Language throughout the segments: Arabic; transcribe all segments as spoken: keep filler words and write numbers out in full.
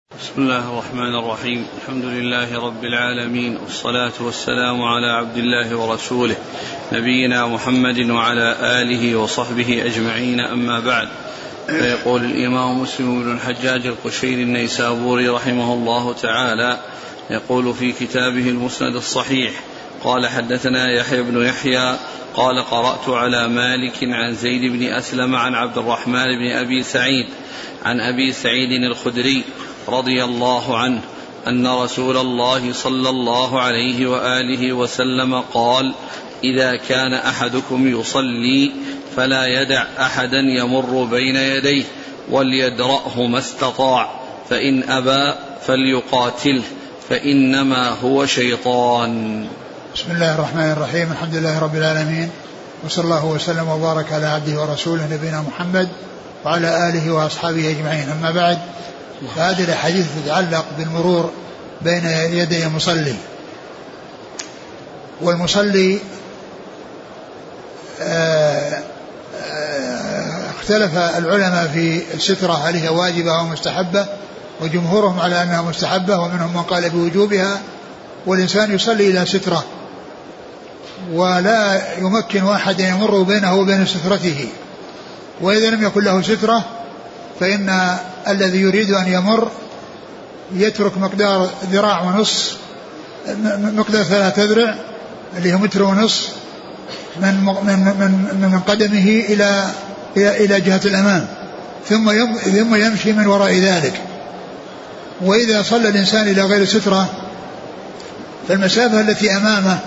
بسم الله الرحمن الرحيم. الحمد لله رب العالمين، والصلاة والسلام على عبد الله ورسوله نبينا محمد وعلى آله وصحبه أجمعين، أما بعد. فيقول الإمام مسلم بن الحجاج القشيري النيسابوري رحمه الله تعالى، يقول في كتابه المسند الصحيح: قال حدثنا يحيى بن يحيى قال قرأت على مالك عن زيد بن أسلم عن عبد الرحمن بن أبي سعيد عن أبي سعيد الخدري رضي الله عنه أن رسول الله صلى الله عليه وآله وسلم قال: إذا كان أحدكم يصلي فلا يدع أحدا يمر بين يديه وليدرأه ما استطاع، فإن أبى فليقاتله فإنما هو شيطان. بسم الله الرحمن الرحيم. الحمد لله رب العالمين، وصلى الله وسلم وبارك على عبده ورسوله نبينا محمد وعلى آله وأصحابه أجمعين، أما بعد. فهذه الحديث تتعلق بالمرور بين يدي المصلي. والمصلي اختلف العلماء في السترة هل هي واجبة أو مستحبة، وجمهورهم على أنها مستحبة، ومنهم من قال بوجوبها. والإنسان يصلي إلى سترة، ولا يمكن أحد يمر بينه وبين سترته، وإذا لم يكن له سترة فإن الذي يريد أن يمر يترك مقدار ذراع ونص، مقدار ثلاثة ذرع اللي هو متر ونص من من من من قدمه إلى إلى إلى جهة الأمام، ثم ثم يمشي من وراء ذلك. وإذا صلى الإنسان إلى غير سترة فالمسافة التي أمامه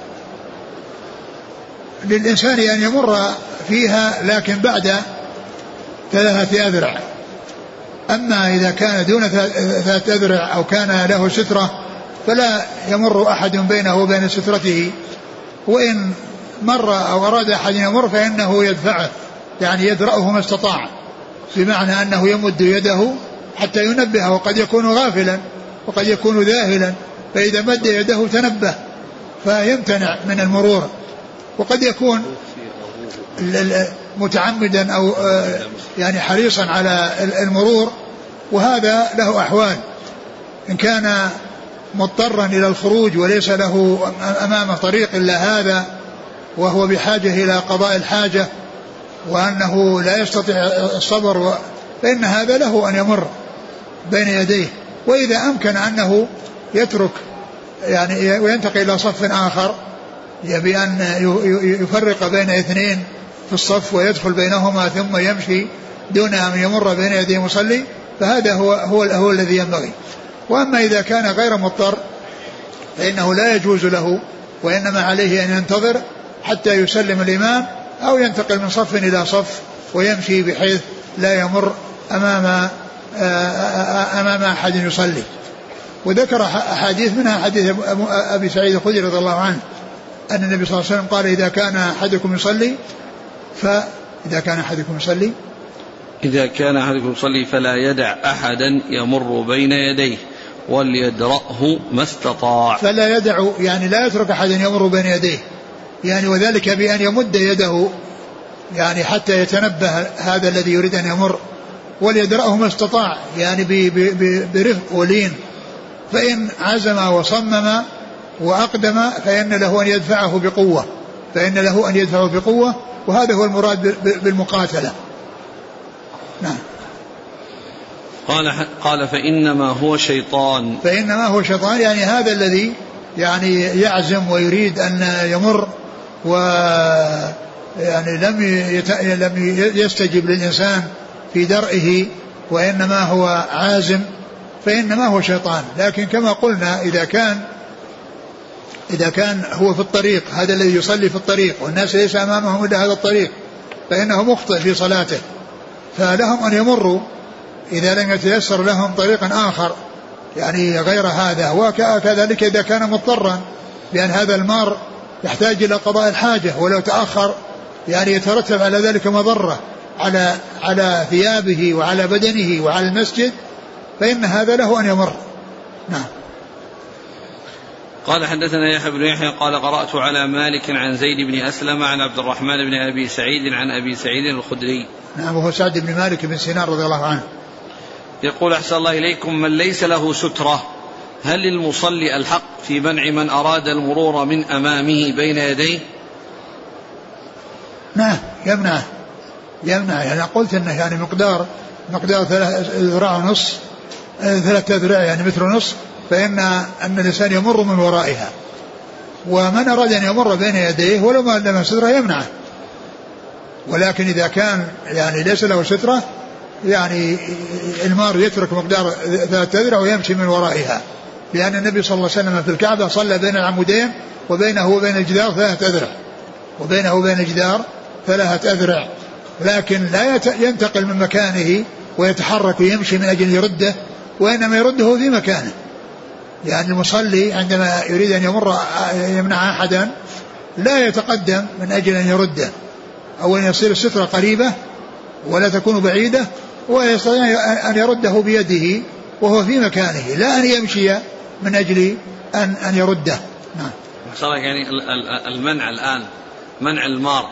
للإنسان أن يمر فيها لكن بعد ثلاثة أذرع. أما إذا كان دون ثلاثة أذرع أو كان له سترة فلا يمر أحد بينه وبين سترته، وإن مر أو أراد أحد يمر فإنه يدفعه، يعني يدرأه ما استطاع، بمعنى أنه يمد يده حتى ينبهه، وقد يكون غافلا وقد يكون ذاهلا، فإذا مد يده تنبه فيمتنع من المرور، وقد يكون متعمدا أو يعني حريصا على المرور، وهذا له أحوال. إن كان مضطرا إلى الخروج وليس له أمامه طريق إلا هذا، وهو بحاجة إلى قضاء الحاجة، وأنه لا يستطيع الصبر، فإن هذا له أن يمر بين يديه. وإذا أمكن أنه يترك يعني وينتقل إلى صف آخر، يبي أن يفرق بين اثنين في الصف ويدخل بينهما ثم يمشي دون أن يمر بين يدي مصلي، فهذا هو, هو, هو الذي ينبغي. وأما إذا كان غير مضطر فإنه لا يجوز له، وإنما عليه أن ينتظر حتى يسلم الإمام، أو ينتقل من صف إلى صف ويمشي بحيث لا يمر أمام أمام أحد يصلي. وذكر أحاديث، منها حديث أبي سعيد الخدري رضي الله عنه أن النبي صلى الله عليه وسلم قال: إذا كان أحدكم يصلي فإذا كان أحدكم يصلي إذا كان أحدكم يصلي فلا يدع أحدا يمر بين يديه وليدرأه ما استطاع. فلا يدع يعني لا يترك أحدا يمر بين يديه، يعني وذلك بأن يمد يده يعني حتى يتنبه هذا الذي يريد أن يمر، وليدرأه ما استطاع يعني برفق ولين. فإن عزم وصمم وأقدم فإن له أن يدفعه بقوة، فإن له أن يدفعه بقوة، وهذا هو المراد بالمقاتلة. نعم. قال قال فإنما هو شيطان. فإنما هو شيطان يعني هذا الذي يعني يعزم ويريد أن يمر، ويعني لم لم يستجب للإنسان في درئه، وإنما هو عازم، فإنما هو شيطان. لكن كما قلنا إذا كان إذا كان هو في الطريق، هذا الذي يصلي في الطريق والناس ليس أمامهم إلا هذا الطريق، فإنه مخطئ في صلاته، فلهم أن يمروا إذا لم يتيسر لهم طريق آخر يعني غير هذا. وكذلك إذا كان مضطرا، بأن هذا المار يحتاج إلى قضاء الحاجة، ولو تأخر يعني يترتب على ذلك مضرة على على ثيابه وعلى بدنه وعلى المسجد، فإن هذا له أن يمر. نعم. قال حدثنا يحيى بن يحيى قال قرأت على مالك عن زيد بن أسلم عن عبد الرحمن بن أبي سعيد عن أبي سعيد الخدري. نعم، وهو سعد بن مالك بن سنان رضي الله عنه. يقول أحسن الله إليكم: من ليس له سترة هل للمصلي الحق في منع من أراد المرور من أمامه بين يديه؟ نعم يمنع يمنع يعني قلت انه يعني مقدار مقدار ثلاث ذراع ونص ثلاثة ذراع يعني متر ونص، فإن أن الإنسان يمر من ورائها، ومن أراد أن يمر بين يديه ولو ما لم سترة يمنعه. ولكن إذا كان يعني ليس له سترة يعني المار يترك مقدار ثلاثة ذراع ويمشي من ورائها، لأن النبي صلى الله عليه وسلم في الكعبة صلى بين العمودين وبينه وبين الجدار ثلاثة أذرع وبينه وبين الجدار ثلاثة أذرع، لكن لا ينتقل من مكانه ويتحرك ويمشي من أجل يرده، وإنما يرده في مكانه. يعني المصلي عندما يريد أن يمر يمنع أحدا لا يتقدم من أجل أن يرده، أو أن يصير السترة قريبة ولا تكون بعيدة، ويستطيع أن يرده بيده وهو في مكانه، لا أن يمشي من أجل أن أن يرده. نعم. يعني المنع الآن منع المار،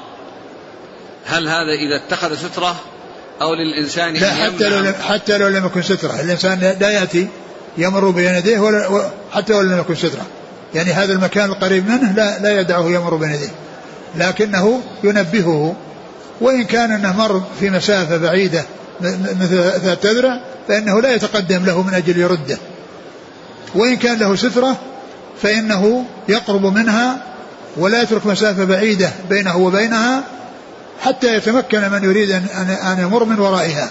هل هذا إذا اتخذ سترة أو للإنسان؟ لا، حتى لو حتى لو لم يكن سترة، الإنسان لا يأتي يمر بين يديه ولا حتى لو لم يكن سترة، يعني هذا المكان القريب منه لا لا يدعه يمر بين يديه، لكنه ينبهه، وإن كان أنه مر في مسافة بعيدة مثل ثلاثة أذرع فإنه لا يتقدم له من أجل يرده، وإن كان له سترة فإنه يقرب منها ولا يترك مسافة بعيدة بينه وبينها حتى يتمكن من يريد أن يمر من ورائها.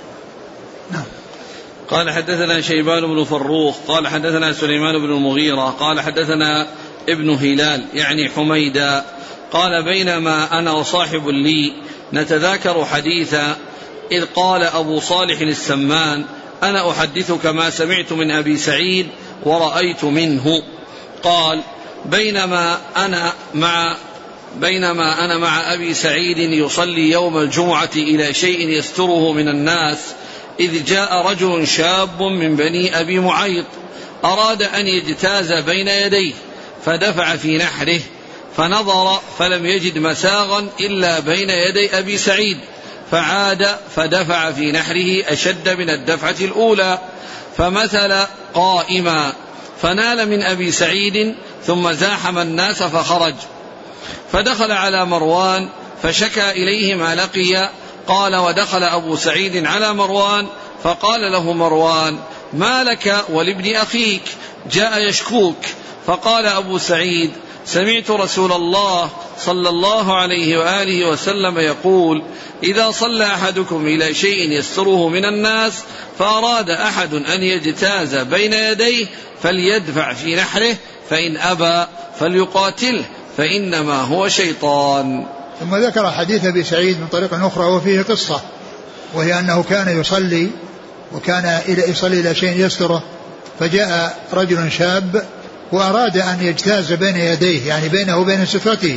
نعم. قال حدثنا شيبان بن فروخ قال حدثنا سليمان بن المغيرة قال حدثنا ابن هلال يعني حميدا قال: بينما أنا وصاحب لي نتذاكر حديثا إذ قال أبو صالح السمان: أنا أحدثك ما سمعت من أبي سعيد ورأيت منه. قال: بينما أنا مع بينما أنا مع أبي سعيد يصلي يوم الجمعة إلى شيء يستره من الناس، إذ جاء رجل شاب من بني أبي معيط أراد أن يجتاز بين يديه، فدفع في نحره، فنظر فلم يجد مساغا إلا بين يدي أبي سعيد، فعاد فدفع في نحره أشد من الدفعة الأولى، فمثل قائما، فنال من أبي سعيد، ثم زاحم الناس فخرج، فدخل على مروان فشكى إليه ما لقي. قال: ودخل أبو سعيد على مروان فقال له مروان: ما لك ولابن أخيك جاء يشكوك؟ فقال أبو سعيد: سمعت رسول الله صلى الله عليه وآله وسلم يقول: إذا صلى أحدكم إلى شيء يستره من الناس فأراد أحد أن يجتاز بين يديه فليدفع في نحره، فإن أبى فليقاتله فإنما هو شيطان. ثم ذكر حديث أبي سعيد من طريق أخرى وفيه قصة، وهي أنه كان يصلي وكان يصلي إلى شيء يستره، فجاء رجل شاب وأراد أن يجتاز بين يديه يعني بينه وبين سترته،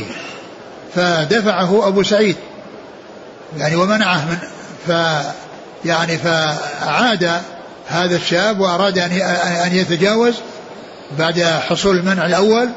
فدفعه أبو سعيد يعني ومنعه من ف يعني فعاد هذا الشاب وأراد أن يتجاوز بعد حصول المنع الأول،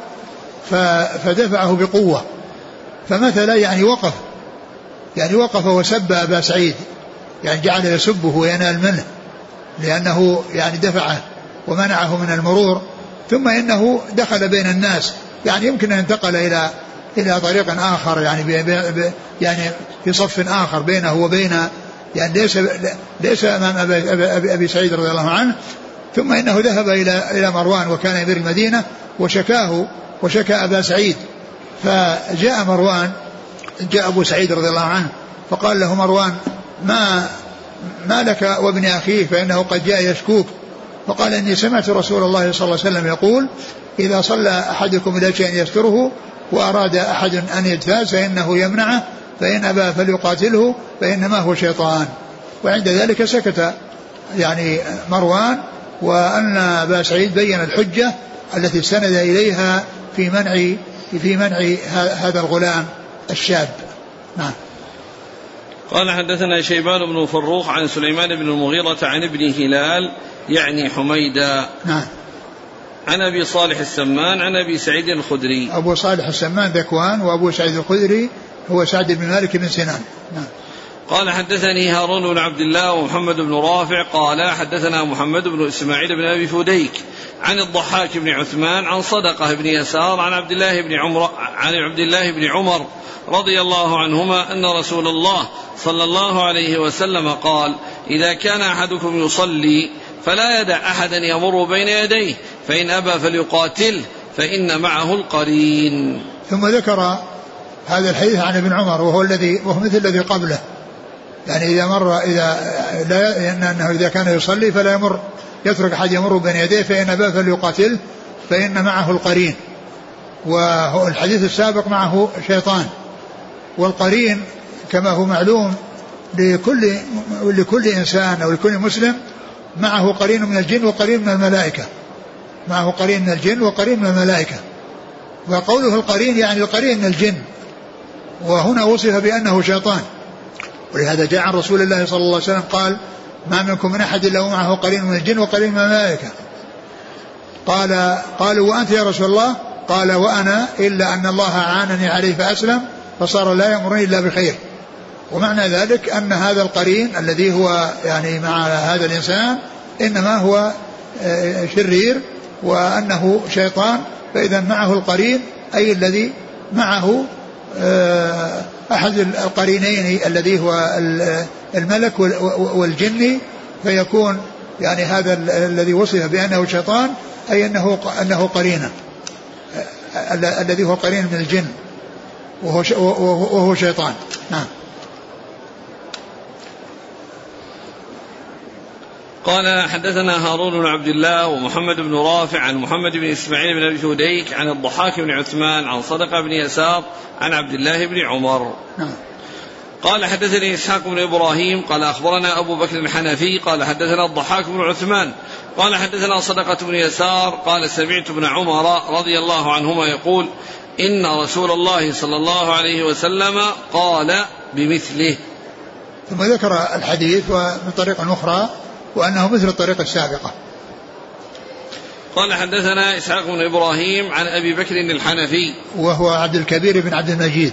فدفعه بقوة، فمثل يعني وقف يعني وقف وسب أبا سعيد، يعني جعل يسبه وينال منه لأنه يعني دفعه ومنعه من المرور، ثم إنه دخل بين الناس، يعني يمكن أن انتقل إلى إلى طريق آخر يعني بي بي يعني في صف آخر بينه وبين يعني ليس ليس أمام أبي, أبي, أبي سعيد رضي الله عنه، ثم إنه ذهب إلى إلى مروان وكان أمير المدينة وشكاه وشكى أبا سعيد، فجاء مروان جاء أبو سعيد رضي الله عنه فقال له مروان: ما ما لك وابن أخيه فإنه قد جاء يشكوك؟ فقال: إني سمعت رسول الله صلى الله عليه وسلم يقول: إذا صلى أحدكم إلى شيء يستره وأراد أحد أن يجتاز فإنه يمنعه، فإن أبى فليقاتله فإنما هو شيطان. وعند ذلك سكت يعني مروان، وأن أبا سعيد بين الحجة التي استند إليها في منع في منع هذا الغلام الشاب. نعم. قال حدثنا شيبان بن فروخ عن سليمان بن المغيرة عن ابن هلال يعني حميدا نعم عن أبي صالح السمان عن أبي سعيد الخدري. أبو صالح السمان ذكوان، وأبو سعيد الخدري هو سعد بن مالك بن سنان. نعم. قال حدثني هارون بن عبد الله ومحمد بن رافع قال حدثنا محمد بن إسماعيل بن أبي فديك عن الضحاك بن عثمان عن صدقة بن يسار عن عبد الله بن عمر عن عبد الله بن عمر رضي الله عنهما أن رسول الله صلى الله عليه وسلم قال: إذا كان أحدكم يصلي فلا يدع أحدا يمر بين يديه، فإن أبى فليقاتله فإن معه القرين. ثم ذكر هذا الحديث عن ابن عمر وهو الذي وهو مثل الذي قبله، يعني إذا مر إذا لا أنه إذا كان يصلي فلا يمر يترك أحد يمر بين يديه، فإن أبى فليقاتله فإن معه القرين. والحديث السابق معه شيطان، والقرين كما هو معلوم لكل لكل إنسان أو لكل مسلم معه قرين من الجن وقرين من الملائكة، معه قرين من الجن وقرين من الملائكة. وقوله القرين يعني القرين من الجن، وهنا وصف بأنه شيطان، ولهذا جاء عن رسول الله صلى الله عليه وسلم قال: ما منكم من أحد إلا ومعه قرين من الجن وقرين من الملائكة. قال قالوا: وأنت يا رسول الله؟ قال: وأنا إلا أن الله أعانني عليه فأسلم فصار لا يأمرني إلا بخير. ومعنى ذلك أن هذا القرين الذي هو يعني مع هذا الإنسان إنما هو شرير وأنه شيطان، فإذا معه القرين أي الذي معه أحد القرينين الذي هو الملك والجن، فيكون يعني هذا الذي وصف بأنه شيطان أي أنه أنه قرينه الذي هو قرين من الجن وهو وهو شيطان. نعم. قال حدثنا هارون بن عبد الله ومحمد بن رافع عن محمد بن إسماعيل بن أبي فديك عن الضحاك بن عثمان عن صدقة بن يسار عن عبد الله بن عمر. نعم. قال حدثني إسحاق بن إبراهيم قال أخبرنا أبو بكر الحنفي قال حدثنا الضحاك بن عثمان قال حدثنا صدقة بن يسار قال سمعت ابن عمر رضي الله عنهما يقول: إن رسول الله صلى الله عليه وسلم قال بمثله. ثم ذكر الحديث ومن طريق أخرى وأنه مثل الطريقة السابقة. قال حدثنا إسحاق بن إبراهيم عن أبي بكر الحنفي وهو عبد الكبير بن عبد المجيد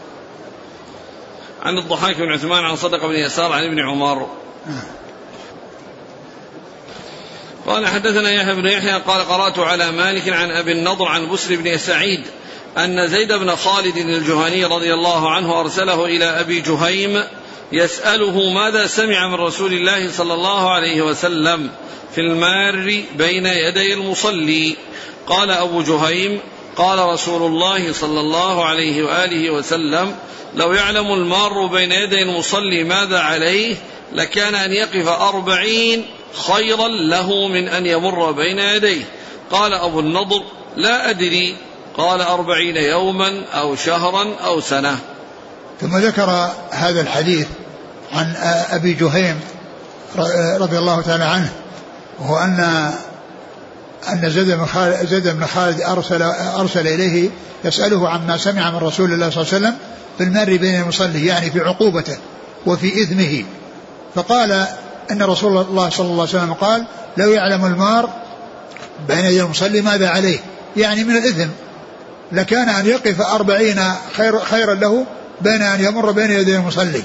عن الضحاك بن عثمان عن صدقة بن يسار عن ابن عمر. قال حدثنا يحيى بن يحيى قال قرأت على مالك عن أبي النضر عن بسر بن سعيد أن زيد بن خالد الجهني رضي الله عنه أرسله إلى أبي جهيم يسأله ماذا سمع من رسول الله صلى الله عليه وسلم في المار بين يدي المصلي. قال أبو جهيم: قال رسول الله صلى الله عليه وآله وسلم: لو يعلم المار بين يدي المصلي ماذا عليه لكان أن يقف أربعين خيرا له من أن يمر بين يديه. قال أبو النضر: لا أدري. قال: أربعين يوما أو شهرا أو سنة. ثم ذكر هذا الحديث عن أبي جهيم رضي الله تعالى عنه، وهو أن أن زيد بن خالد, زيد بن خالد أرسل, أرسل إليه يسأله عما سمع من رسول الله صلى الله عليه وسلم في المر بين المصلي، يعني في عقوبته وفي إثمه. فقال إن رسول الله صلى الله عليه وسلم قال: لو يعلم المار بين يدي المصلي ماذا عليه، يعني من الإثم، لكان أن يقف أربعين خير خيرا له بين أن يمر بين يدي المصلي.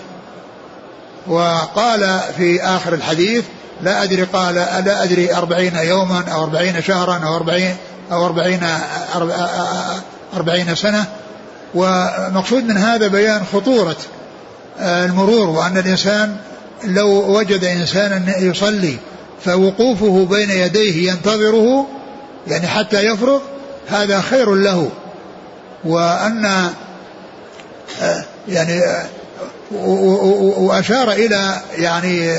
وقال في آخر الحديث: لا أدري. قال: لا أدري أربعين يوما أو أربعين شهرا أو أربعين أو أربعين, أربعين سنة. ومقصود من هذا بيان خطورة المرور، وأن الإنسان لو وجد إنسانا يصلي فوقوفه بين يديه ينتظره يعني حتى يفرغ هذا خير له. وأن يعني وأشار إلى يعني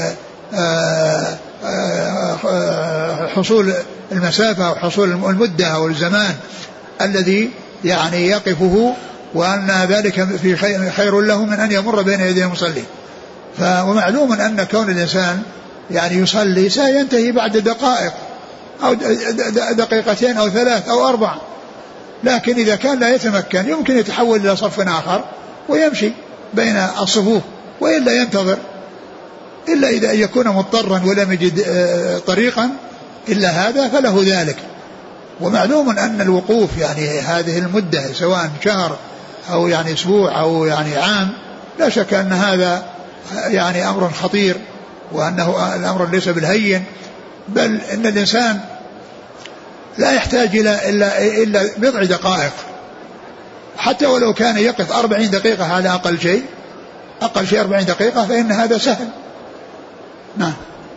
حصول المسافة أو حصول المدة أو الزمان الذي يعني يقفه، وأن ذلك في خير له من أن يمر بين يدي المصلي. ومعلوم أن كون الإنسان يعني يصلي سينتهي بعد دقائق أو دقيقتين أو ثلاث أو أربع، لكن إذا كان لا يتمكن يمكن يتحول إلى صف آخر ويمشي بين الصفوف، وإلا ينتظر، إلا إذا يكون مضطرا ولم يجد طريقا إلا هذا فله ذلك. ومعلوم أن الوقوف يعني هذه المدة سواء شهر أو يعني أسبوع أو يعني عام لا شك أن هذا يعني أمر خطير، وأنه الأمر ليس بالهين، بل إن الإنسان لا يحتاج إلى إلا, إلا بضع دقائق، حتى ولو كان يقف أربعين دقيقة على أقل شيء أقل شيء أربعين دقيقة فإن هذا سهل. نعم.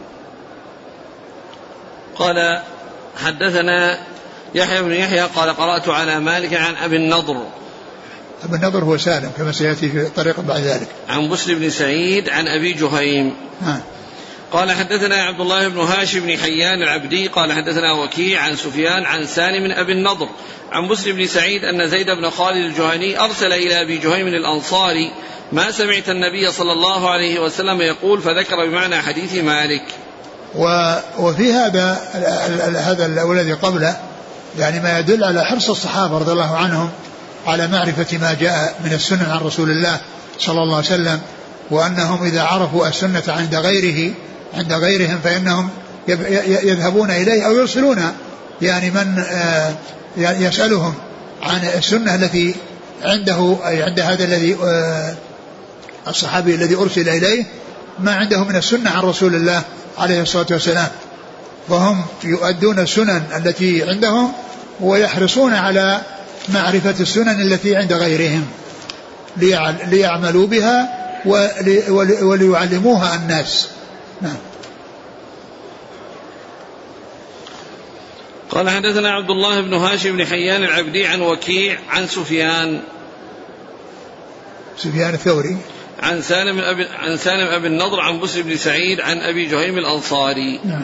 قال حدثنا يحيى بن يحيى قال قرأت على مالك عن أبي النضر. أبي النضر هو سالم كما سيأتي في طريق بعد ذلك. عن بسر بن سعيد عن أبي جهيم. نعم. قال حدثنا عبد الله بن هاشم بن حيان العبدي قال حدثنا وكيع عن سفيان عن سالم من أبي النضر عن بسر بن سعيد أن زيد بن خالد الجهني أرسل إلى أبي جهيم الأنصاري ما سمعت النبي صلى الله عليه وسلم يقول، فذكر بمعنى حديث مالك. وفي هذا هذا الذي قبله يعني ما يدل على حرص الصحابة رضي الله عنهم على معرفة ما جاء من السنة عن رسول الله صلى الله عليه وسلم، وأنهم إذا عرفوا السنة عند غيره عند غيرهم فإنهم يذهبون إليه أو يرسلون يعني من يسألهم عن السنة التي عنده، أي عند هذا الذي الصحابي الذي أرسل إليه ما عنده من السنة عن رسول الله عليه الصلاة والسلام، فهم يؤدون السنن التي عندهم ويحرصون على معرفة السنن التي عند غيرهم ليعملوا بها وليعلموها الناس. نعم. قال حدثنا عبد الله بن هاشم بن حيان العبدي عن وكيع عن سفيان سفيان الثوري عن سالم أبي عن سالم أبي النضر عن بسر بن سعيد عن أبي جهيم الأنصاري. نعم.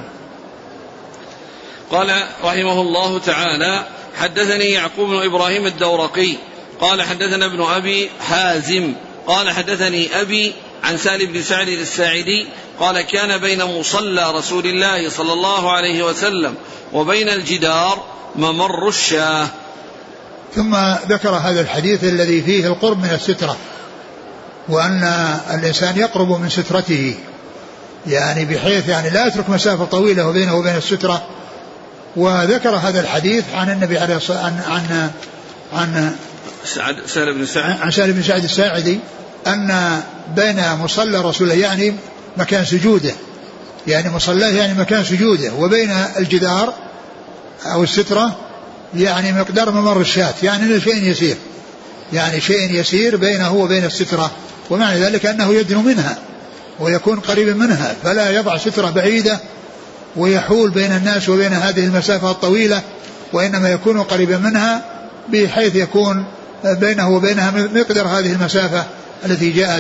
قال رحمه الله تعالى حدثني يعقوب بن إبراهيم الدورقي قال حدثنا ابن أبي حازم قال حدثني أبي عن سالم بن سعد الساعدي قال كان بين مصلى رسول الله صلى الله عليه وسلم وبين الجدار ممر الشاه. ثم ذكر هذا الحديث الذي فيه القرب من السترة، وأن الإنسان يقرب من سترته يعني بحيث يعني لا يترك مسافة طويلة بينه وبين السترة. وذكر هذا الحديث عن النبي عليه الصلاة عن عن عن سعد سالم بن سعد عن سالم بن سعد الساعدي أن بين مصلى رسول الله يعني مكان سجوده يعني مصلاه يعني مكان سجوده وبين الجدار أو السترة يعني مقدار ممر الشاة يعني شيء يسير يعني شيء يسير بينه وبين السترة، ومعنى ذلك أنه يدنو منها ويكون قريب منها فلا يضع سترة بعيدة ويحول بين الناس وبين هذه المسافة الطويلة، وإنما يكون قريبا منها بحيث يكون بينه وبينها مقدار هذه المسافة التي جاءت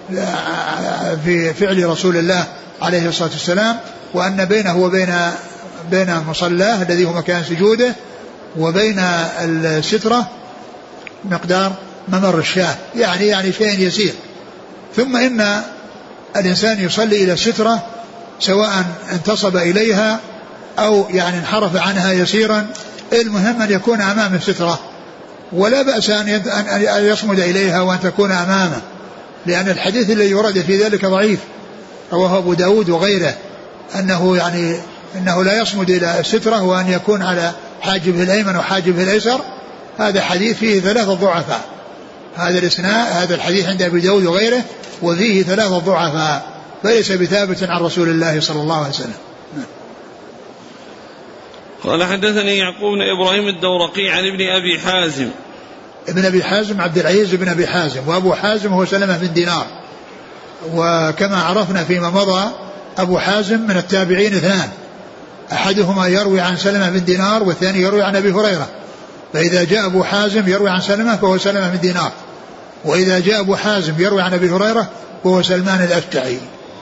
في فعل رسول الله عليه الصلاة والسلام، وأن بينه وبين بين مصلاه الذي هو مكان سجوده وبين السترة مقدار ممر الشاة يعني يعني شيء يسير. ثم إن الإنسان يصلي إلى السترة سواء انتصب إليها أو يعني انحرف عنها يسيرا، المهم أن يكون أمام السترة، ولا بأس أن يصمد إليها وأن تكون أمامه، لأن الحديث الذي يرد في ذلك ضعيف رواه أبو داود وغيره أنه يعني أنه لا يصمد إلى السترة وأن يكون على حاجبه الأيمن وحاجبه الأيسر، هذا حديث فيه ثلاثة ضعفاء. هذا الإسناد هذا الحديث عند أبي داود وغيره وفيه ثلاثة ضعفاء فليس بثابت عن رسول الله صلى الله عليه وسلم. قال حدثني يعقوب بن إبراهيم الدورقي عن ابن أبي حازم. ابن أبي حازم عبد العزيز بن أبي حازم، وأبو حازم هو سلمة بن دينار، وكما عرفنا فيما مضى أبو حازم من التابعين اثنان، أحدهما يروي عن سلمة بن دينار والثاني يروي عن أبي هريرة، فإذا جاء أبو حازم يروي عن سلمة فهو سلمة بن دينار، وإذا جاء أبو حازم يروي عن أبي هريرة فهو سلمان الأشجعي.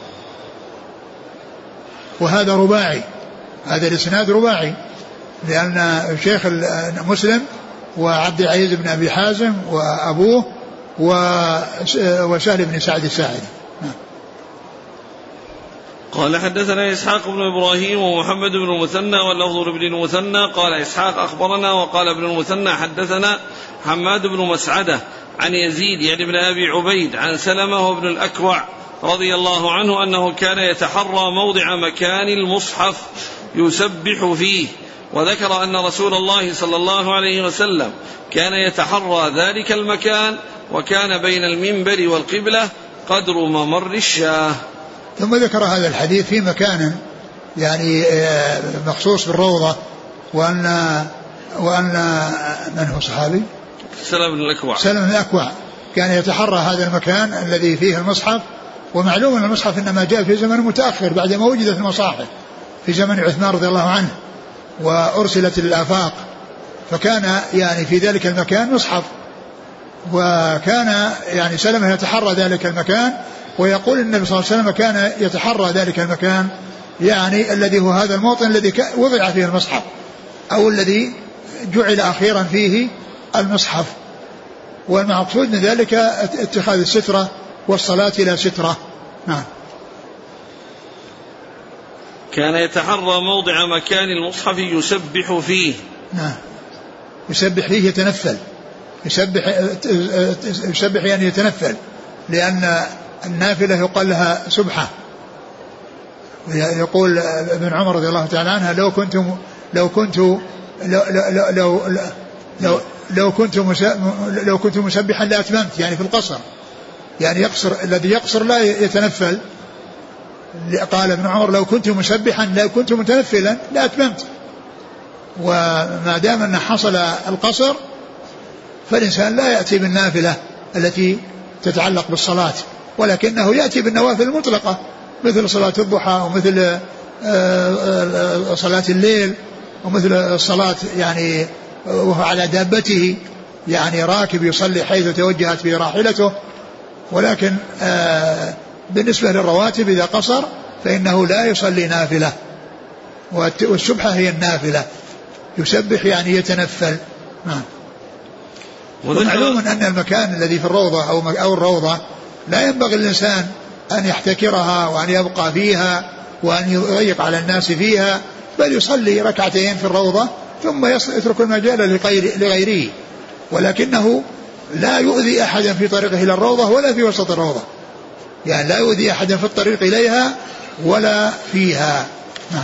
وهذا رباعي، هذا الإسناد رباعي، لأن شيخ مسلم وعبد العزيز بن أبي حازم وأبوه وسهل بن سعد الساعدي. قال حدثنا إسحاق بن إبراهيم ومحمد بن المثنى واللفظ لابن المثنى قال إسحاق أخبرنا وقال ابن المثنى حدثنا حماد بن مسعدة عن يزيد يعني ابن أبي عبيد عن سلمة وابن الأكوع رضي الله عنه أنه كان يتحرى موضع مكان المصحف يسبح فيه، وذكر أن رسول الله صلى الله عليه وسلم كان يتحرى ذلك المكان وكان بين المنبر والقبلة قدر ممر الشاه. ثم ذكر هذا الحديث في مكان يعني مخصوص بالروضة، وأن وأن من هو صحابي؟ سلم بن الأكوع. سلم بن الأكوع كان يتحرى هذا المكان الذي فيه المصحف، ومعلوم أن المصحف إنما جاء في زمن متأخر بعد ما وجدت المصاحف في زمن عثمان رضي الله عنه وأرسلت للآفاق، فكان يعني في ذلك المكان مصحف، وكان يعني سلمة يتحرى ذلك المكان، ويقول النبي صلى الله عليه وسلم كان يتحرى ذلك المكان يعني الذي هو هذا الموطن الذي وضع فيه المصحف أو الذي جعل أخيرا فيه المصحف. والمقصود من ذلك اتخاذ السترة والصلاة إلى سترة. نعم. كان يتحرى موضع مكان المصحف يسبح فيه. نعم. يسبح فيه يتنفل، يسبح يسبح يعني يتنفل، لأن النافلة يقال لها سبحة. يقول ابن عمر رضي الله تعالى عنها لو كنت لو كنت لو لو لو لو, لو كنت لو كنت مسبحا لأتممت، يعني في القصر، يعني يقصر، الذي يقصر لا يتنفل. قال ابن عمر لو كنت مسبحا لو كنت متنفلا لأتممت. وما دام أن حصل القصر فالإنسان لا يأتي بالنافلة التي تتعلق بالصلاة، ولكنه يأتي بالنوافل المطلقة مثل صلاة الضحى ومثل صلاة الليل ومثل الصلاة يعني وهو على دابته، يعني راكب يصلي حيث توجهت به راحلته. ولكن بالنسبة للرواتب إذا قصر فإنه لا يصلي نافلة، والسبحة هي النافلة، يسبح يعني يتنفل. نعم. ومعلوم أن المكان الذي في الروضة أو الروضة لا ينبغي الإنسان أن يحتكرها وأن يبقى فيها وأن يضيق على الناس فيها، بل يصلي ركعتين في الروضة ثم يترك المجال لغيره، ولكنه لا يؤذي أحدا في طريقه إلى الروضة ولا في وسط الروضة، يعني لا يؤذي أحدا في الطريق إليها ولا فيها. نعم.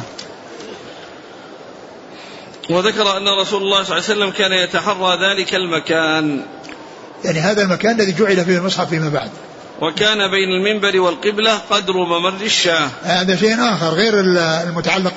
وذكر أن رسول الله صلى الله عليه وسلم كان يتحرى ذلك المكان، يعني هذا المكان الذي جعل فيه المصحف فيما بعد. وكان بين المنبر والقبلة قدر ممر الشاه. هذا شيء آخر غير المتعلق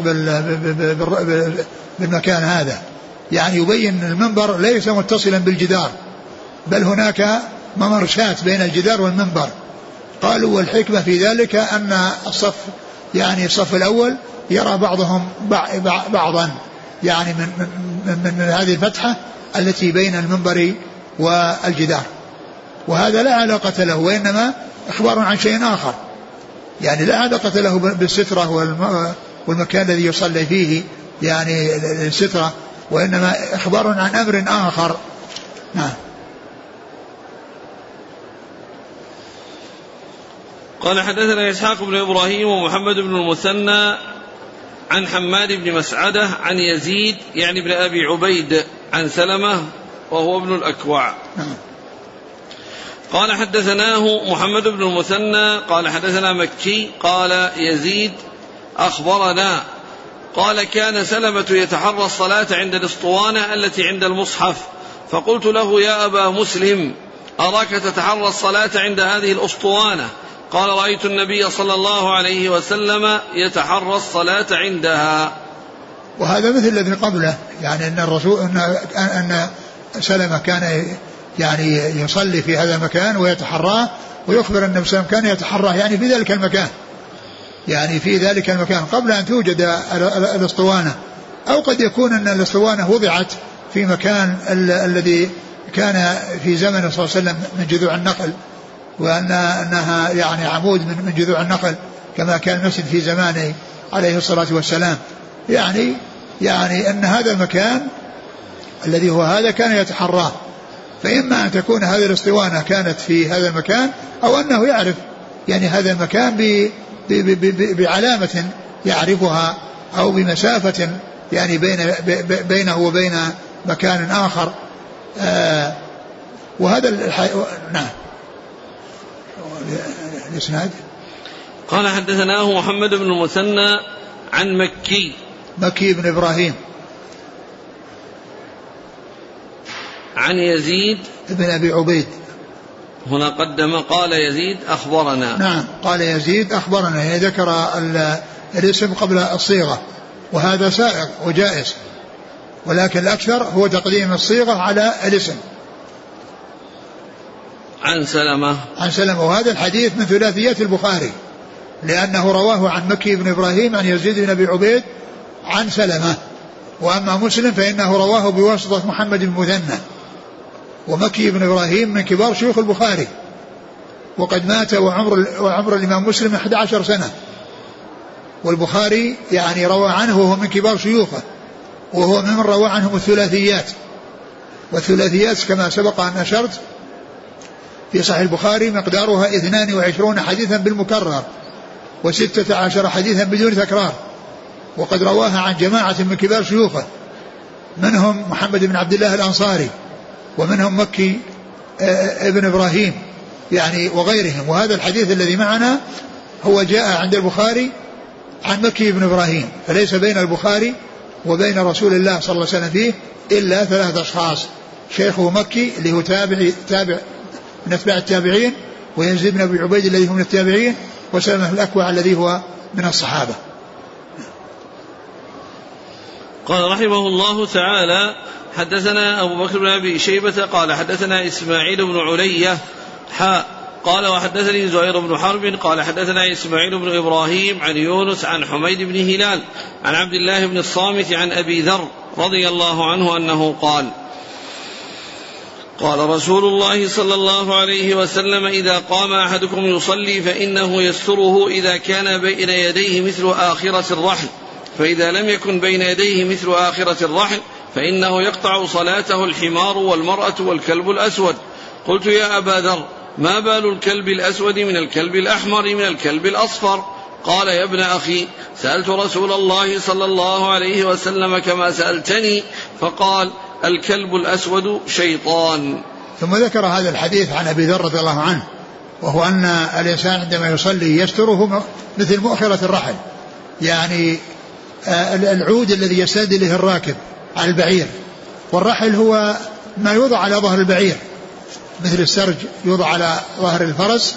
بالمكان هذا، يعني يبين المنبر ليس متصلا بالجدار، بل هناك ممرشات بين الجدار والمنبر. قالوا والحكمة في ذلك أن الصف يعني الصف الأول يرى بعضهم بعضا يعني من, من, من هذه الفتحة التي بين المنبر والجدار، وهذا لا علاقة له، وإنما إخبار عن شيء آخر، يعني لا علاقة له بالسترة والمكان الذي يصلي فيه يعني السترة، وإنما إخبار عن أمر آخر. نعم. قال حدثنا إسحاق بن إبراهيم ومحمد بن المثنى عن حماد بن مسعدة عن يزيد يعني بن أبي عبيد عن سلمة وهو ابن الأكوع. قال حدثناه محمد بن المثنى قال حدثنا مكي قال يزيد أخبرنا قال كان سلمة يتحرى الصلاة عند الاسطوانة التي عند المصحف، فقلت له يا أبا مسلم أراك تتحرى الصلاة عند هذه الاسطوانة؟ قال رأيت النبي صلى الله عليه وسلم يتحرى الصلاة عندها. وهذا مثل الذي قبله، يعني أن الرسول أن, أن سلمة كان يعني يصلي في هذا المكان ويتحراه، ويخبر النبي صلى الله عليه وسلم كان يتحراه يعني في ذلك المكان، يعني في ذلك المكان قبل أن توجد الاسطوانة، أو قد يكون أن الاسطوانة وضعت في مكان ال- الذي كان في زمن صلى الله عليه وسلم من جذوع النخل، وأنها يعني عمود من جذوع النخل كما كان المسجد في زمانه عليه الصلاة والسلام، يعني يعني أن هذا المكان الذي هو هذا كان يتحراه، فإما أن تكون هذه الاسطوانة كانت في هذا المكان، أو أنه يعرف يعني هذا المكان ب بعلامة يعرفها أو بمسافة يعني بين بينه وبين مكان آخر. آه وهذا الحي... نعم. الإسناد قال حدثناه محمد بن المثنى عن مكي مكي بن إبراهيم عن يزيد بن أبي عبيد هنا قدم قال يزيد أخبرنا. نعم قال يزيد أخبرنا، يعني ذكر الاسم قبل الصيغة، وهذا سائغ وجائز، ولكن الأكثر هو تقديم الصيغة على الاسم. عن سلمة عن سلمة، وهذا الحديث من ثلاثيات البخاري، لأنه رواه عن مكي بن إبراهيم عن يزيد بن أبي عبيد عن سلمة. وأما مسلم فإنه رواه بواسطة محمد بن مثنى، ومكي بن إبراهيم من كبار شيوخ البخاري، وقد مات وعمر, وعمر الإمام مسلم أحد عشر سنة، والبخاري يعني روى عنه وهو من كبار شيوخه، وهو ممن روى عنهم الثلاثيات. والثلاثيات كما سبق أن أشرت في صحيح البخاري مقدارها اثنان وعشرون حديثا بالمكرر، وستة عشر حديثا بدون تكرار، وقد رواها عن جماعة من كبار شيوخه، منهم محمد بن عبد الله الأنصاري، ومنهم مكي ابن إبراهيم يعني وغيرهم. وهذا الحديث الذي معنا هو جاء عند البخاري عن مكي بن إبراهيم، فليس بين البخاري وبين رسول الله صلى الله عليه وسلم فيه إلا ثلاثة أشخاص: شيخه مكي اللي هو تابع تابع من أتباع التابعين، ويزيد بن أبي عبيد الذي هو من التابعين، وسلمة الأكوع الذي هو من الصحابة. قال رحمه الله تعالى: حدثنا أبو بكر بن أبي شيبة قال حدثنا إسماعيل بن علية حاء قال وحدثني زهير بن حرب قال حدثنا إسماعيل بن إبراهيم عن يونس عن حميد بن هلال عن عبد الله بن الصامت عن أبي ذر رضي الله عنه أنه قال: قال رسول الله صلى الله عليه وسلم: إذا قام أحدكم يصلي فإنه يستره إذا كان بين يديه مثل آخرة الرحل، فإذا لم يكن بين يديه مثل آخرة الرحل فإنه يقطع صلاته الحمار والمرأة والكلب الأسود. قلت: يا أبا ذر، ما بال الكلب الأسود من الكلب الأحمر من الكلب الأصفر؟ قال: يا ابن أخي، سألت رسول الله صلى الله عليه وسلم كما سألتني، فقال: الكلب الأسود شيطان. ثم ذكر هذا الحديث عن أبي ذر رضي الله عنه، وهو أن الإنسان عندما يصلي يستره مثل مؤخرة الرحل، يعني العود الذي يستند إليه الراكب على البعير، والرحل هو ما يوضع على ظهر البعير مثل السرج يوضع على ظهر الفرس،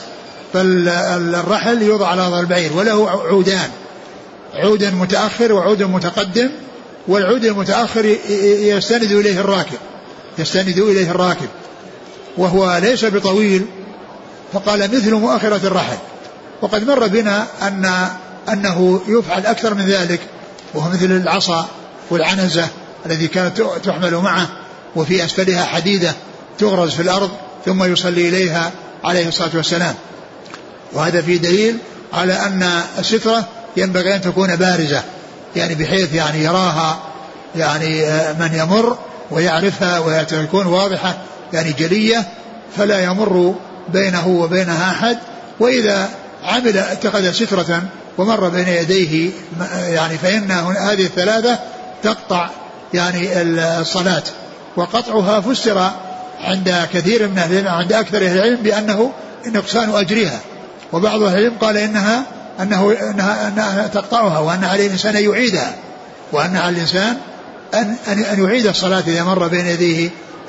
فالرحل يوضع على ظهر البعير، وله عودان: عود متأخر وعود متقدم، والعود المتأخر يستند إليه الراكب يستند إليه الراكب وهو ليس بطويل، فقال مثل مؤخرة الرحل. وقد مر بنا أن أنه يفعل أكثر من ذلك، وهو مثل العصا والعنزة الذي كانت تحمل معه، وفي أسفلها حديدة تغرز في الأرض ثم يصلي إليها عليه الصلاة والسلام. وهذا فيه دليل على أن السترة ينبغي أن تكون بارزة، يعني بحيث يعني يراها يعني من يمر ويعرفها وتكون واضحة يعني جلية، فلا يمر بينه وبينها أحد. وإذا عمل اتخذ سترة ومر بين يديه يعني فإن هذه الثلاثة تقطع يعني الصلاة. وقطعها فسر عند كثير من أهل العلم، عند أكثر أهل العلم، بأنه نقصان أجرها، وبعض أهل العلم قال إنها أنه أنها, أنها تقطعها، وأن على الإنسان أن يعيدها، وأن على الإنسان أن, أن يعيد الصلاة إذا مر بين يديه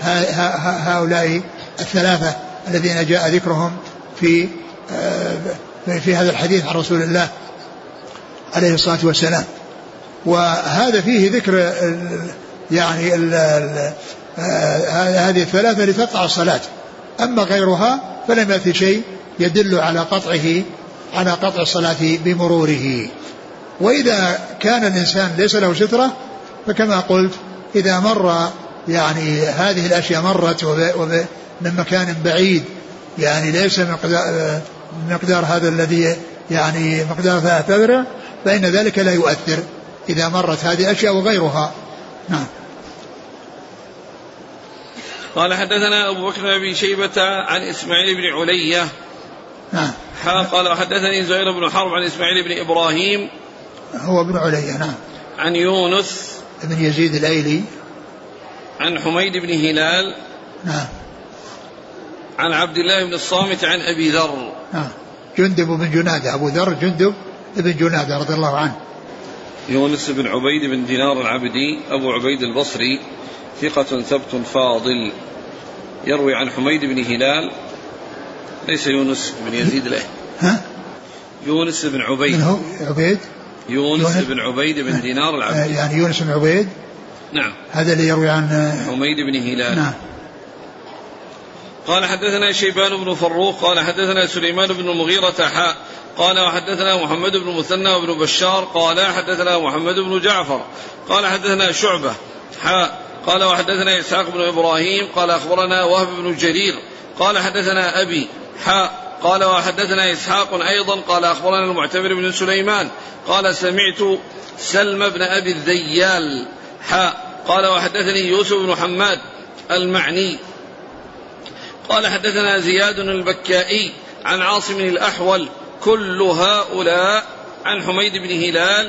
هؤلاء الثلاثة الذين جاء ذكرهم في في هذا الحديث عن رسول الله عليه الصلاة والسلام. وهذا فيه ذكر يعني ال ال هذه الثلاثة لتقطع الصلاة، أما غيرها فلم يأتي شيء يدل على قطعه على قطع الصلاة بمروره. وإذا كان الإنسان ليس له سترة، فكما قلت إذا مر يعني هذه الأشياء مرت من مكان بعيد، يعني ليس مقدار, مقدار هذا الذي يعني مقدار ثلاثة أذرع، فإن ذلك لا يؤثر إذا مرت هذه الأشياء وغيرها. نعم. قال حدثنا أبو بكر بن أبي شيبة عن إسماعيل بن علية. نعم. قال وحدثني زهير بن حرب عن إسماعيل بن إبراهيم هو ابن علية. نعم. عن يونس بن يزيد الأيلي عن حميد بن هلال. نعم. عن عبد الله بن الصامت عن أبي ذر. نعم. جندب بن جنادة، أبو ذر جندب بن جنادة رضي الله عنه. يونس بن عبيد بن دينار العبدي أبو عبيد البصري ثقة ثبت فاضل، يروي عن حميد بن هلال ليس يونس بن يزيد له. ها؟ يونس بن عبيد. من هو عبيد؟ يونس, يونس بن عبيد بن دينار العبدي. يعني يونس بن عبيد. نعم. هذا اللي يروي عن حميد بن هلال. نعم. قال حدثنا شيبان بن فروخ قال حدثنا سليمان بن المغيرة حاء قال وحدثنا محمد بن مثنى وابن بشار قال حدثنا محمد بن جعفر قال حدثنا شعبة حاء قال وحدثنا إسحاق بن إبراهيم قال أخبرنا وهب بن جرير قال حدثنا أبي حاء قال وحدثنا إسحاق أيضا قال أخبرنا المعتمر بن سليمان قال سمعت سلم بن أبي الذيال حاء قال وحدثني يوسف بن حماد المعني قال حدثنا زياد البكائي عن عاصم الأحول كل هؤلاء عن حميد بن هلال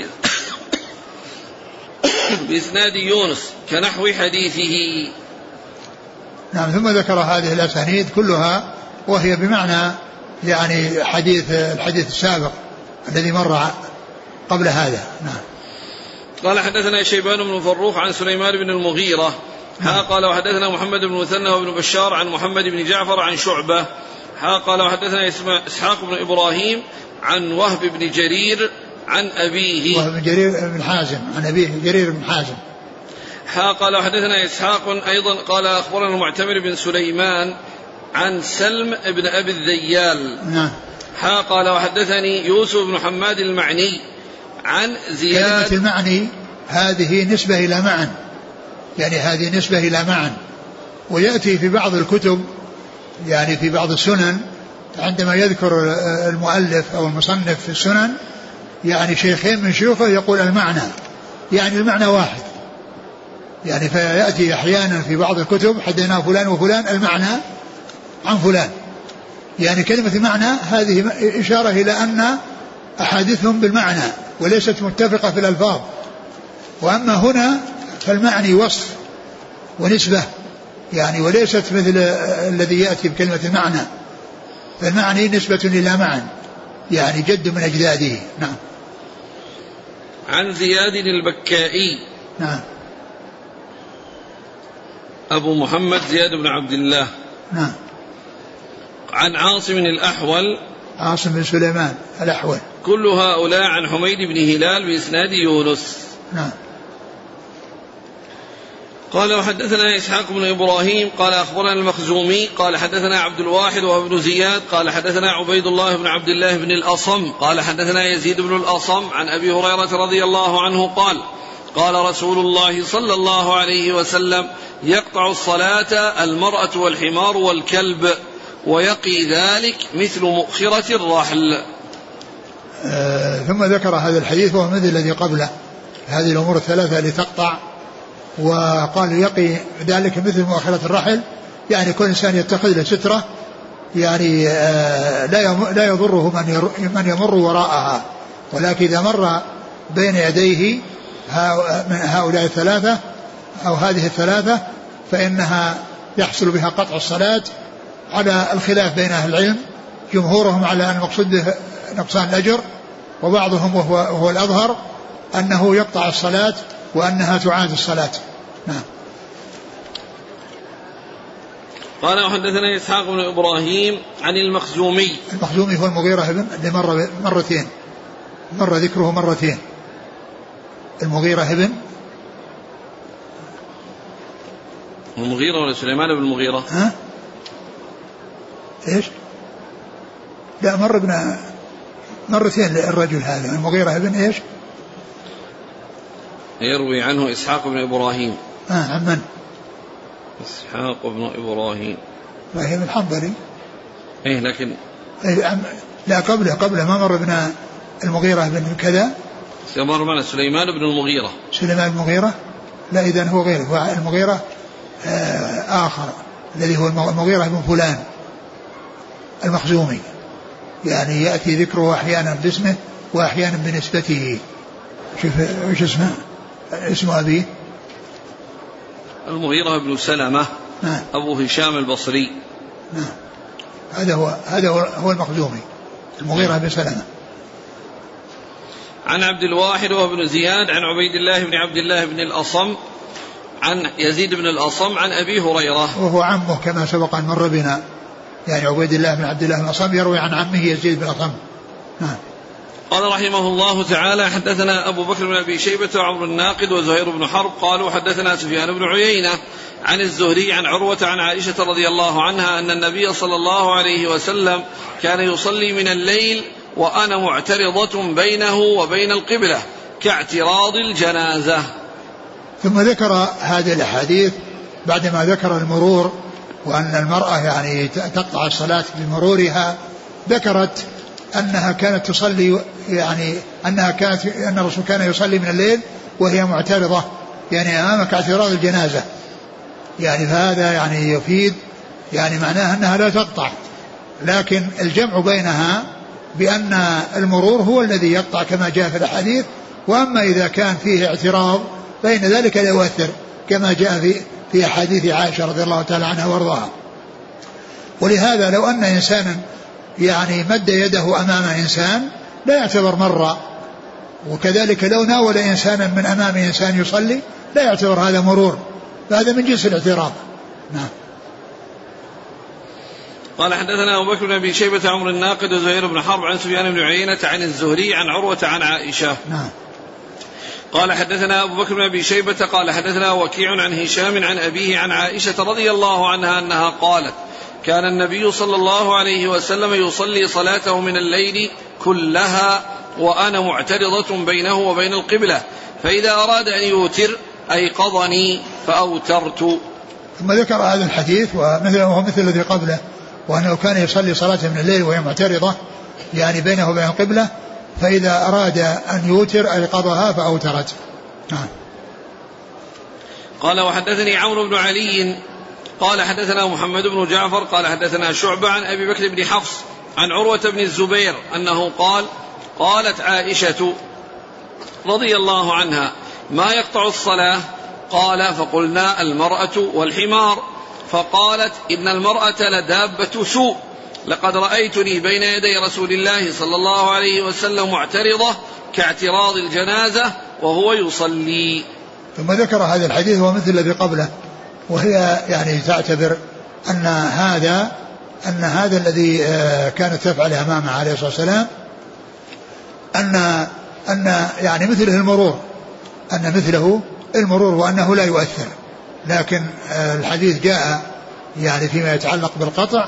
بإسناد يونس كنحو حديثه. نعم. ثم ذكر هذه الأسانيد كلها وهي بمعنى يعني حديث الحديث السابق الذي مر قبل هذا. نعم. قال حدثنا شيبان بن فروخ عن سليمان بن المغيرة ها قال وحدثنا محمد بن مثنى وابن بشار عن محمد بن جعفر عن شعبة ها قال وحدثنا إسحاق بن إبراهيم عن وهب بن جرير عن أبيه وهب بن جرير بن حازم عن أبيه جرير بن حازم ها قال وحدثنا إسحاق أيضا قال أخبرنا المعتمر بن سليمان عن سلم بن أبي الذيال نعم. ها قال وحدثني يوسف بن حماد المعني عن زياد. كلمة المعني هذه نسبة إلى معن، يعني هذه نسبة إلى معن، ويأتي في بعض الكتب يعني في بعض السنن عندما يذكر المؤلف أو المصنف في السنن يعني شيخين من شيوخه يقول المعنى، يعني المعنى واحد، يعني فيأتي أحيانا في بعض الكتب حدثنا فلان وفلان المعنى عن فلان، يعني كلمة المعنى هذه إشارة إلى أن أحاديثهم بالمعنى وليست متفقة في الألفاظ. وأما هنا فالمعني وصف ونسبة يعني، وليست مثل الذي يأتي بكلمة المعنى، فالمعني نسبة إلى معنى يعني جد من أجداده. نعم. عن زياد البكائي نعم أبو محمد زياد بن عبد الله نعم عن عاصم الأحول عاصم بن سليمان الأحول كل هؤلاء عن حميد بن هلال بإسناد يونس. نعم. قال وحدثنا إسحاق بن إبراهيم قال أخبرنا المخزومي قال حدثنا عبد الواحد وابن زياد قال حدثنا عبيد الله بن عبد الله بن الأصم قال حدثنا يزيد بن الأصم عن أبي هريرة رضي الله عنه قال قال رسول الله صلى الله عليه وسلم يقطع الصلاة المرأة والحمار والكلب ويقي ذلك مثل مؤخرة الرحل. آه ثم ذكر هذا الحديث وهو مثل الذي قبله، هذه الأمور الثلاثة اللي تقطع، وقال يقي ذلك مثل مؤخرة الرحل، يعني كل إنسان يتخذ له سترة يعني آه لا يضره من من يمر وراءها، ولكن إذا مر بين يديه من هؤلاء الثلاثة أو هذه الثلاثة فإنها يحصل بها قطع الصلاة على الخلاف بين أهل العلم، جمهورهم على أن المقصود به نقصان الأجر، وبعضهم وهو, وهو الأظهر أنه يقطع الصلاة وأنها تعاد الصلاة. نعم. قال وحدثنا إسحاق بن إبراهيم عن المخزومي. المخزومي هو المغيرة بن اللي مر مرتين مر ذكره مرتين، المغيرة بن المغيرة ولا سليمان بن المغيرة؟ ها؟ إيش؟ لا مر ابن مرتين الرجل هذا المغيرة بن إيش؟ يروي عنه إسحاق بن إبراهيم. آه عن من؟ إسحاق بن إبراهيم إبراهيم الحنظلي. إيه لكن إيه لا قبله قبله ما مر ابن المغيرة بن كذا. مر معنا سليمان بن المغيرة. سليمان المغيرة لا إذا هو غيره، المغيرة آه آخر الذي هو المغيرة بن فلان المخزومي، يعني يأتي ذكره أحيانا باسمه وأحيانا بنسبته. شوف ايش اسمه اسم أبيه المغيرة بن سلمة. نعم. أبو هشام البصري. نعم. هذا هو هذا هو المخزومي المغيرة بن سلمة. عن عبد الواحد وابن زياد عن عبيد الله بن عبد الله بن الأصم عن يزيد بن الأصم عن أبي هريرة وهو عمه كما سبق أن مر بنا، يعني عبيد الله بن عبد الله بن الأصم يروي عن عمه يزيد بن الأصم. نعم. قال رحمه الله تعالى حدثنا أبو بكر بن أبي شيبة وعمر الناقد وزهير بن حرب قالوا حدثنا سفيان بن عيينة عن الزهري عن عروة عن عائشة رضي الله عنها أن النبي صلى الله عليه وسلم كان يصلي من الليل وأنا معترضة بينه وبين القبلة كاعتراض الجنازة. ثم ذكر هذه الأحاديث بعدما ذكر المرور وأن المرأة يعني تقطع الصلاة بمرورها، ذكرت أنها كانت تصلي يعني أنها كانت أن الرسول كان يصلي من الليل وهي معترضة يعني أمامك اعتراض الجنازة، يعني فهذا يعني يفيد يعني معناه أنها لا تقطع، لكن الجمع بينها بأن المرور هو الذي يقطع كما جاء في الحديث، وأما إذا كان فيه اعتراض فإن ذلك لا يؤثر كما جاء في في حديث عائشة رضي الله تعالى عنها وارضاها. ولهذا لو أن إنسانا يعني مد يده أمام إنسان لا يعتبر مرة، وكذلك لو ناول إنسانا من أمام إنسان يصلي لا يعتبر هذا مرور، فهذا من جنس الاعتراض. نعم. قال حدثنا أبو بكر بن أبي شيبة عمر الناقد وزهير بن حرب عن سفيان بن عيينة عن الزهري عن عروة عن عائشة. نعم. قال حدثنا أبو بكر بن أبي شيبة قال حدثنا وكيع عن هشام عن أبيه عن عائشة رضي الله عنها أنها قالت كان النبي صلى الله عليه وسلم يصلي صلاته من الليل كلها وأنا معترضة بينه وبين القبلة، فإذا أراد أن يوتر أيقظني فأوترت. ثم ذكر هذا الحديث وهو مثل الذي قبله، وأنه كان يصلي صلاته من الليل وهي معترضة يعني بينه وبين القبلة، فإذا أراد أن يوتر أيقظها فأوترت. نعم. قال وحدثني عمرو بن علي قال حدثنا محمد بن جعفر قال حدثنا شعبة عن أبي بكر بن حفص عن عروة بن الزبير أنه قال قالت عائشة رضي الله عنها ما يقطع الصلاة؟ قال فقلنا المرأة والحمار، فقالت إن المرأة لدابة سوء، لقد رأيتني بين يدي رسول الله صلى الله عليه وسلم معترضة كاعتراض الجنازة وهو يصلي. ثم ذكر هذا الحديث ومثل الذي قبله، وهي يعني تعتبر أن هذا أن هذا الذي كانت تفعله أمامه عليه الصلاة والسلام أن أن يعني مثله المرور أن مثله المرور وأنه لا يؤثر، لكن الحديث جاء يعني فيما يتعلق بالقطع،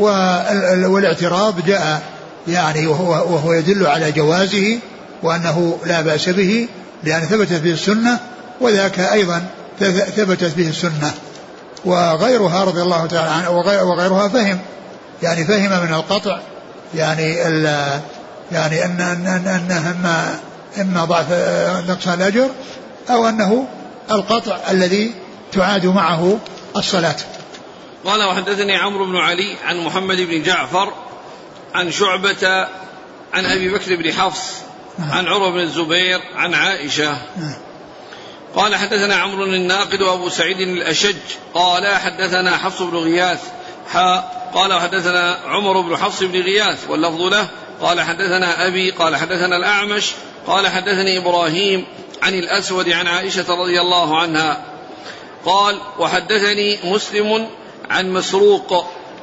والاعتراض جاء يعني وهو, وهو يدل على جوازه وأنه لا بأس به لأن ثبتت به السنة، وذاك أيضا ثبتت به السنة. وغيرها رضي الله تعالى عنه وغيرها فهم يعني فهم من القطع يعني يعني أن أنه إما إما ضعف نقص الأجر أو أنه القطع الذي تعاد معه الصلاة. قال وحدثني عمرو بن علي عن محمد بن جعفر عن شعبة عن أبي بكر بن حفص عن عروة بن الزبير عن عائشة. قال حدثنا عمرو الناقد وأبو سعيد الأشج قال حدثنا حفص بن غياث قال حدثنا عمر بن حفص بن غياث واللفظ له قال حدثنا أبي قال حدثنا الأعمش قال حدثني إبراهيم عن الأسود عن عائشة رضي الله عنها قال وحدثني مسلم عن مسروق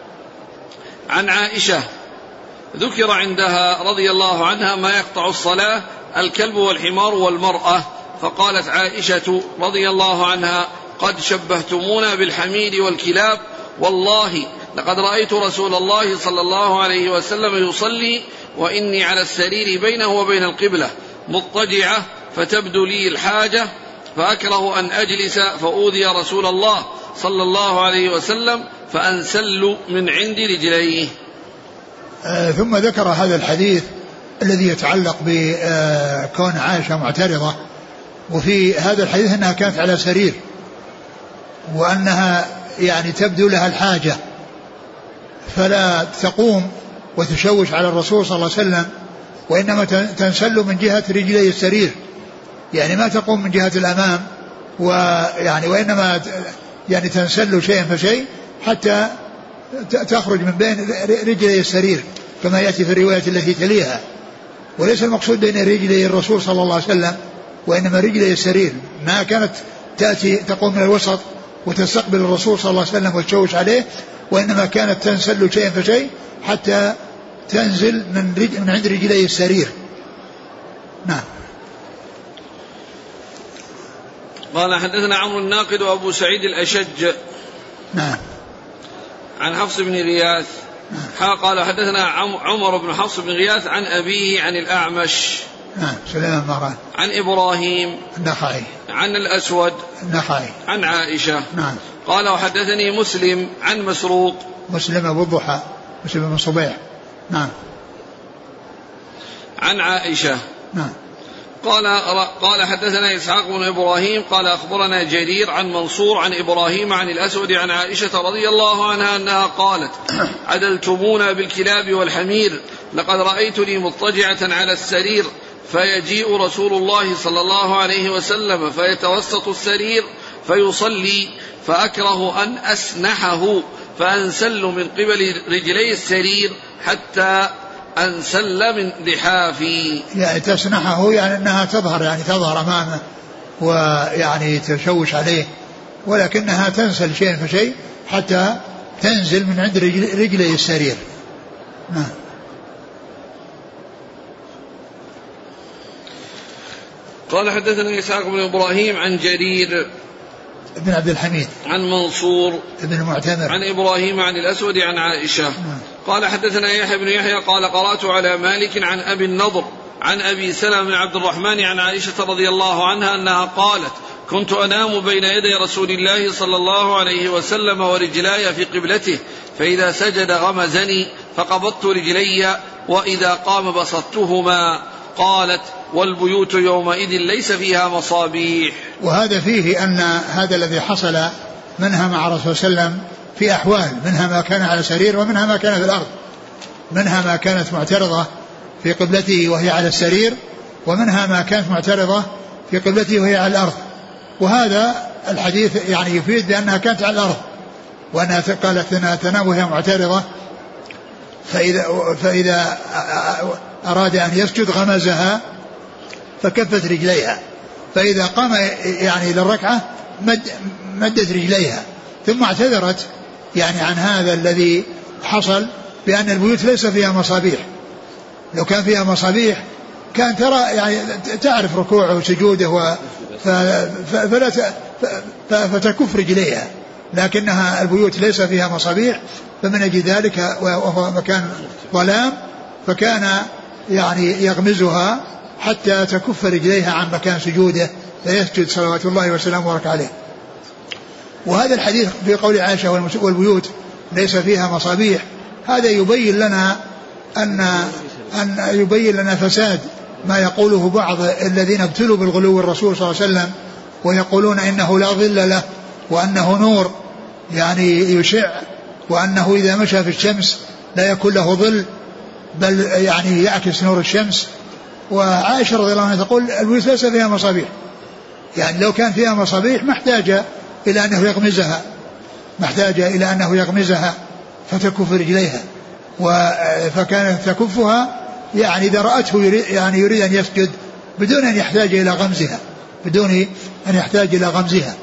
عن عائشة ذكر عندها رضي الله عنها ما يقطع الصلاة الكلب والحمار والمرأة، فقالت عائشة رضي الله عنها قد شبهتمونا بالحمير والكلاب، والله لقد رأيت رسول الله صلى الله عليه وسلم يصلي وإني على السرير بينه وبين القبلة مضطجعة فتبدو لي الحاجة فأكره أن أجلس فأوذي رسول الله صلى الله عليه وسلم فأنسل من عند رجليه. آه ثم ذكر هذا الحديث الذي يتعلق بكون عائشة معترضة، وفي هذا الحديث أنها كانت على سرير وأنها يعني تبدو لها الحاجة فلا تقوم وتشوش على الرسول صلى الله عليه وسلم، وإنما تنسل من جهة رجلي السرير، يعني ما تقوم من جهة الأمام ويعني وإنما يعني تنسل شيئا فشيء حتى تخرج من بين رجلي السرير كما يأتي في الرواية التي تليها. وليس المقصود بين رجلي الرسول صلى الله عليه وسلم وإنما رجلي السرير، ما كانت تأتي تقوم من الوسط وتستقبل الرسول صلى الله عليه وسلم وتشوش عليه، وإنما كانت تنسل شيئا فشيء حتى تنزل من, رج من عند رجلي السرير. نعم. قال حدثنا عمرو الناقد وأبو سعيد الأشج نعم عن حفص بن غياث نعم. قال حدثنا عمر بن حفص بن غياث عن أبيه عن الأعمش نعم سليمان مهران عن إبراهيم النخعي عن الأسود النخعي عن عائشة. نعم. قال وحدثني مسلم عن مسروق مسلم أبو الضحى مسلم بن صبيح نعم عن عائشة. نعم. قال قال حدثنا إسحاق بن إبراهيم قال أخبرنا جرير عن منصور عن إبراهيم عن الأسود عن عائشة رضي الله عنها أنها قالت عدلتمونا بالكلاب والحمير لقد رأيتني مضطجعة على السرير فيجيء رسول الله صلى الله عليه وسلم فيتوسط السرير فيصلي فأكره أن أسنحه فأنسل من قبل رجلي السرير حتى أنسل من لحافي. يعني تسنحه يعني أنها تظهر يعني تظهر أمامه ويعني تشوش عليه ولكنها تنسل شيء فشيء حتى تنزل من عند رجلي السرير. نعم. قال حدثنا إسحاق بن إبراهيم عن جرير ابن عبد الحميد عن منصور ابن المعتمر عن إبراهيم عن الأسود عن عائشة. نعم. قال حدثنا يحيى بن يحيى قال قرأت على مالك عن أبي النضر عن أبي سلمة بن عبد الرحمن عن عائشة رضي الله عنها أنها قالت كنت أنام بين يدي رسول الله صلى الله عليه وسلم ورجلاي في قبلته فإذا سجد غمزني فقبضت رجلي وإذا قام بسطتهما. قالت والبيوت يومئذ ليس فيها مصابيح. وهذا فيه أن هذا الذي حصل منها مع رسول صلى الله عليه وسلم في أحوال منها ما كان على سرير ومنها ما كان في الأرض منها ما كانت معترضة في قبلته وهي على السرير ومنها ما كانت معترضة في قبلته وهي على الأرض. وهذا الحديث يعني يفيد بأنها كانت على الأرض وأنها قالت أنها تنام وهي معترضة فإذا, فإذا أراد أن يسجد غمزها فكفت رجليها فإذا قام يعني للركعة مد مدت رجليها ثم اعتذرت يعني عن هذا الذي حصل بأن البيوت ليس فيها مصابيح. لو كان فيها مصابيح كان ترى يعني تعرف ركوعه وسجوده فلا فتكف رجليها لكنها البيوت ليس فيها مصابيح فمن أجل ذلك وهو مكان ظلام فكان يعني يغمزها حتى تكف رجليها عن مكان سجوده فيسجد صلوات الله وسلامه وبارك عليه. وهذا الحديث في قول عائشة والبيوت ليس فيها مصابيح هذا يبين لنا أن أن يبين لنا فساد ما يقوله بعض الذين ابتلوا بالغلو الرسول صلى الله عليه وسلم ويقولون إنه لا ظل له وأنه نور يعني يشع وأنه إذا مشى في الشمس لا يكون له ظل بل يعني يعكس نور الشمس. وعائشة رضي الله عنها تقول البيوت ليس فيها مصابيح يعني لو كان فيها مصابيح ما احتاج إلى أنه يغمزها ما احتاج إلى أنه يغمزها فتكف رجليها فكانت تكفها يعني إذا رأته يريد يعني يريد أن يسجد بدون أن يحتاج إلى غمزها بدون أن يحتاج إلى غمزها.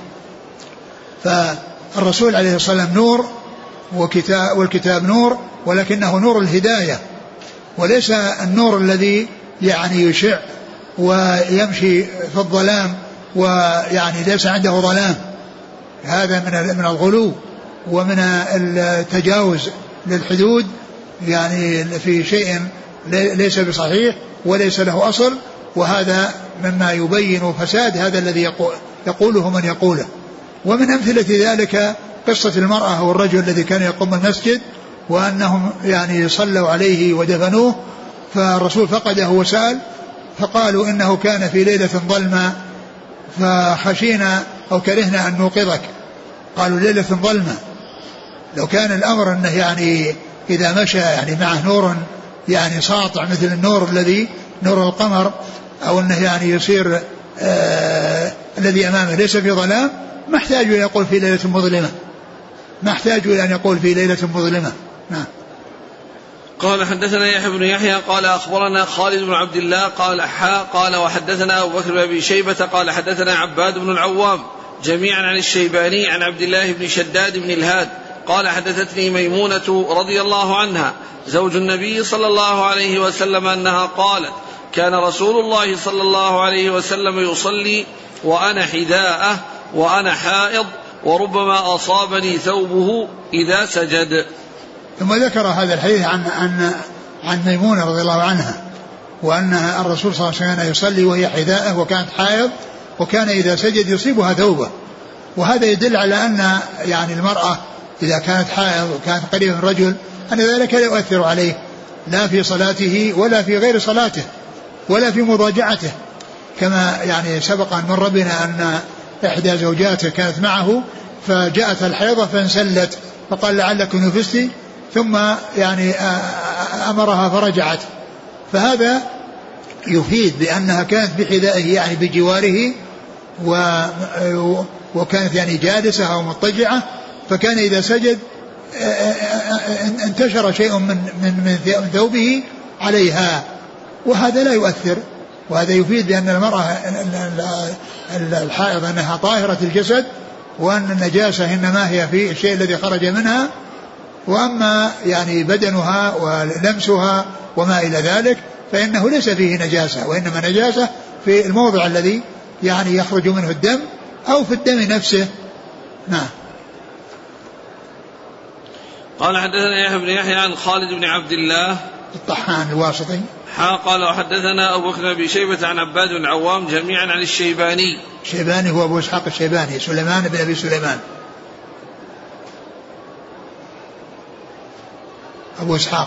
فالرسول عليه الصلاة والسلام نور وكتاب والكتاب نور ولكنه نور الهداية وليس النور الذي يعني يشع ويمشي في الظلام ويعني ليس عنده ظلام. هذا من من الغلو ومن التجاوز للحدود يعني في شيء ليس بصحيح وليس له أصل وهذا مما يبين فساد هذا الذي يقوله من يقوله. ومن أمثلة ذلك قصة المرأة والرجل الذي كان يقوم المسجد وأنهم يعني صلوا عليه ودفنوه فالرسول فقده وسأل فقالوا إنه كان في ليلة ظلمة فخشينا أو كرهنا أن نوقظك. قالوا ليلة ظلمة لو كان الأمر أنه يعني إذا مشى يعني معه نور يعني ساطع مثل النور الذي نور القمر أو أنه يعني يصير آه الذي أمامه ليس في ظلام ما احتاج إلى يقول في ليلة مظلمة ما احتاج إلى أن يقول في ليلة مظلمة. نعم. قال حدثنا يحيى بن يحيى قال أخبرنا خالد بن عبد الله قال حا قال وحدثنا أبو بكر بن أبي شيبة قال حدثنا عباد بن العوام جميعا عن الشيباني عن عبد الله بن شداد بن الهاد قال حدثتني ميمونة رضي الله عنها زوج النبي صلى الله عليه وسلم أنها قالت كان رسول الله صلى الله عليه وسلم يصلي وأنا حذاءه وأنا حائض وربما أصابني ثوبه إذا سجد. ثم ذكر هذا الحديث عن عن عن ميمونة رضي الله عنها وأن الرسول صلى الله عليه وسلم كان يصلي وهي حذاءه وكانت حائض وكان إذا سجد يصيبها ثوبه. وهذا يدل على أن يعني المرأة إذا كانت حائض وكانت قريبة من رجل أن ذلك لا يؤثر عليه لا في صلاته ولا في غير صلاته ولا في مضاجعته، كما يعني سبق أن مر بنا أن إحدى زوجاته كانت معه فجاءت الحيضة فانسلت فقال لعلك نفستي ثم يعني أمرها فرجعت. فهذا يفيد بأنها كانت بحذائه يعني بجواره و وكانت يعني جالسة أو مضطجعة، فكان إذا سجد انتشر شيء من من من ثوبه عليها وهذا لا يؤثر. وهذا يفيد بأن المرأة الحائض أنها طاهرة الجسد وأن النجاسة إنما هي في الشيء الذي خرج منها، وأما يعني بدنها ولمسها وما إلى ذلك فإنه ليس فيه نجاسة، وإنما نجاسة في الموضع الذي يعني يخرج منه الدم أو في الدم نفسه. نعم. قال حدثنا يحيى بن يحيى عن خالد بن عبد الله الطحان الواسطي قال وحدثنا أبو بكر بن شيبة عن عباد بن عوام جميعا عن الشيباني. الشيباني هو أبو إسحاق الشيباني سليمان بن أبي سليمان أبو إسحاق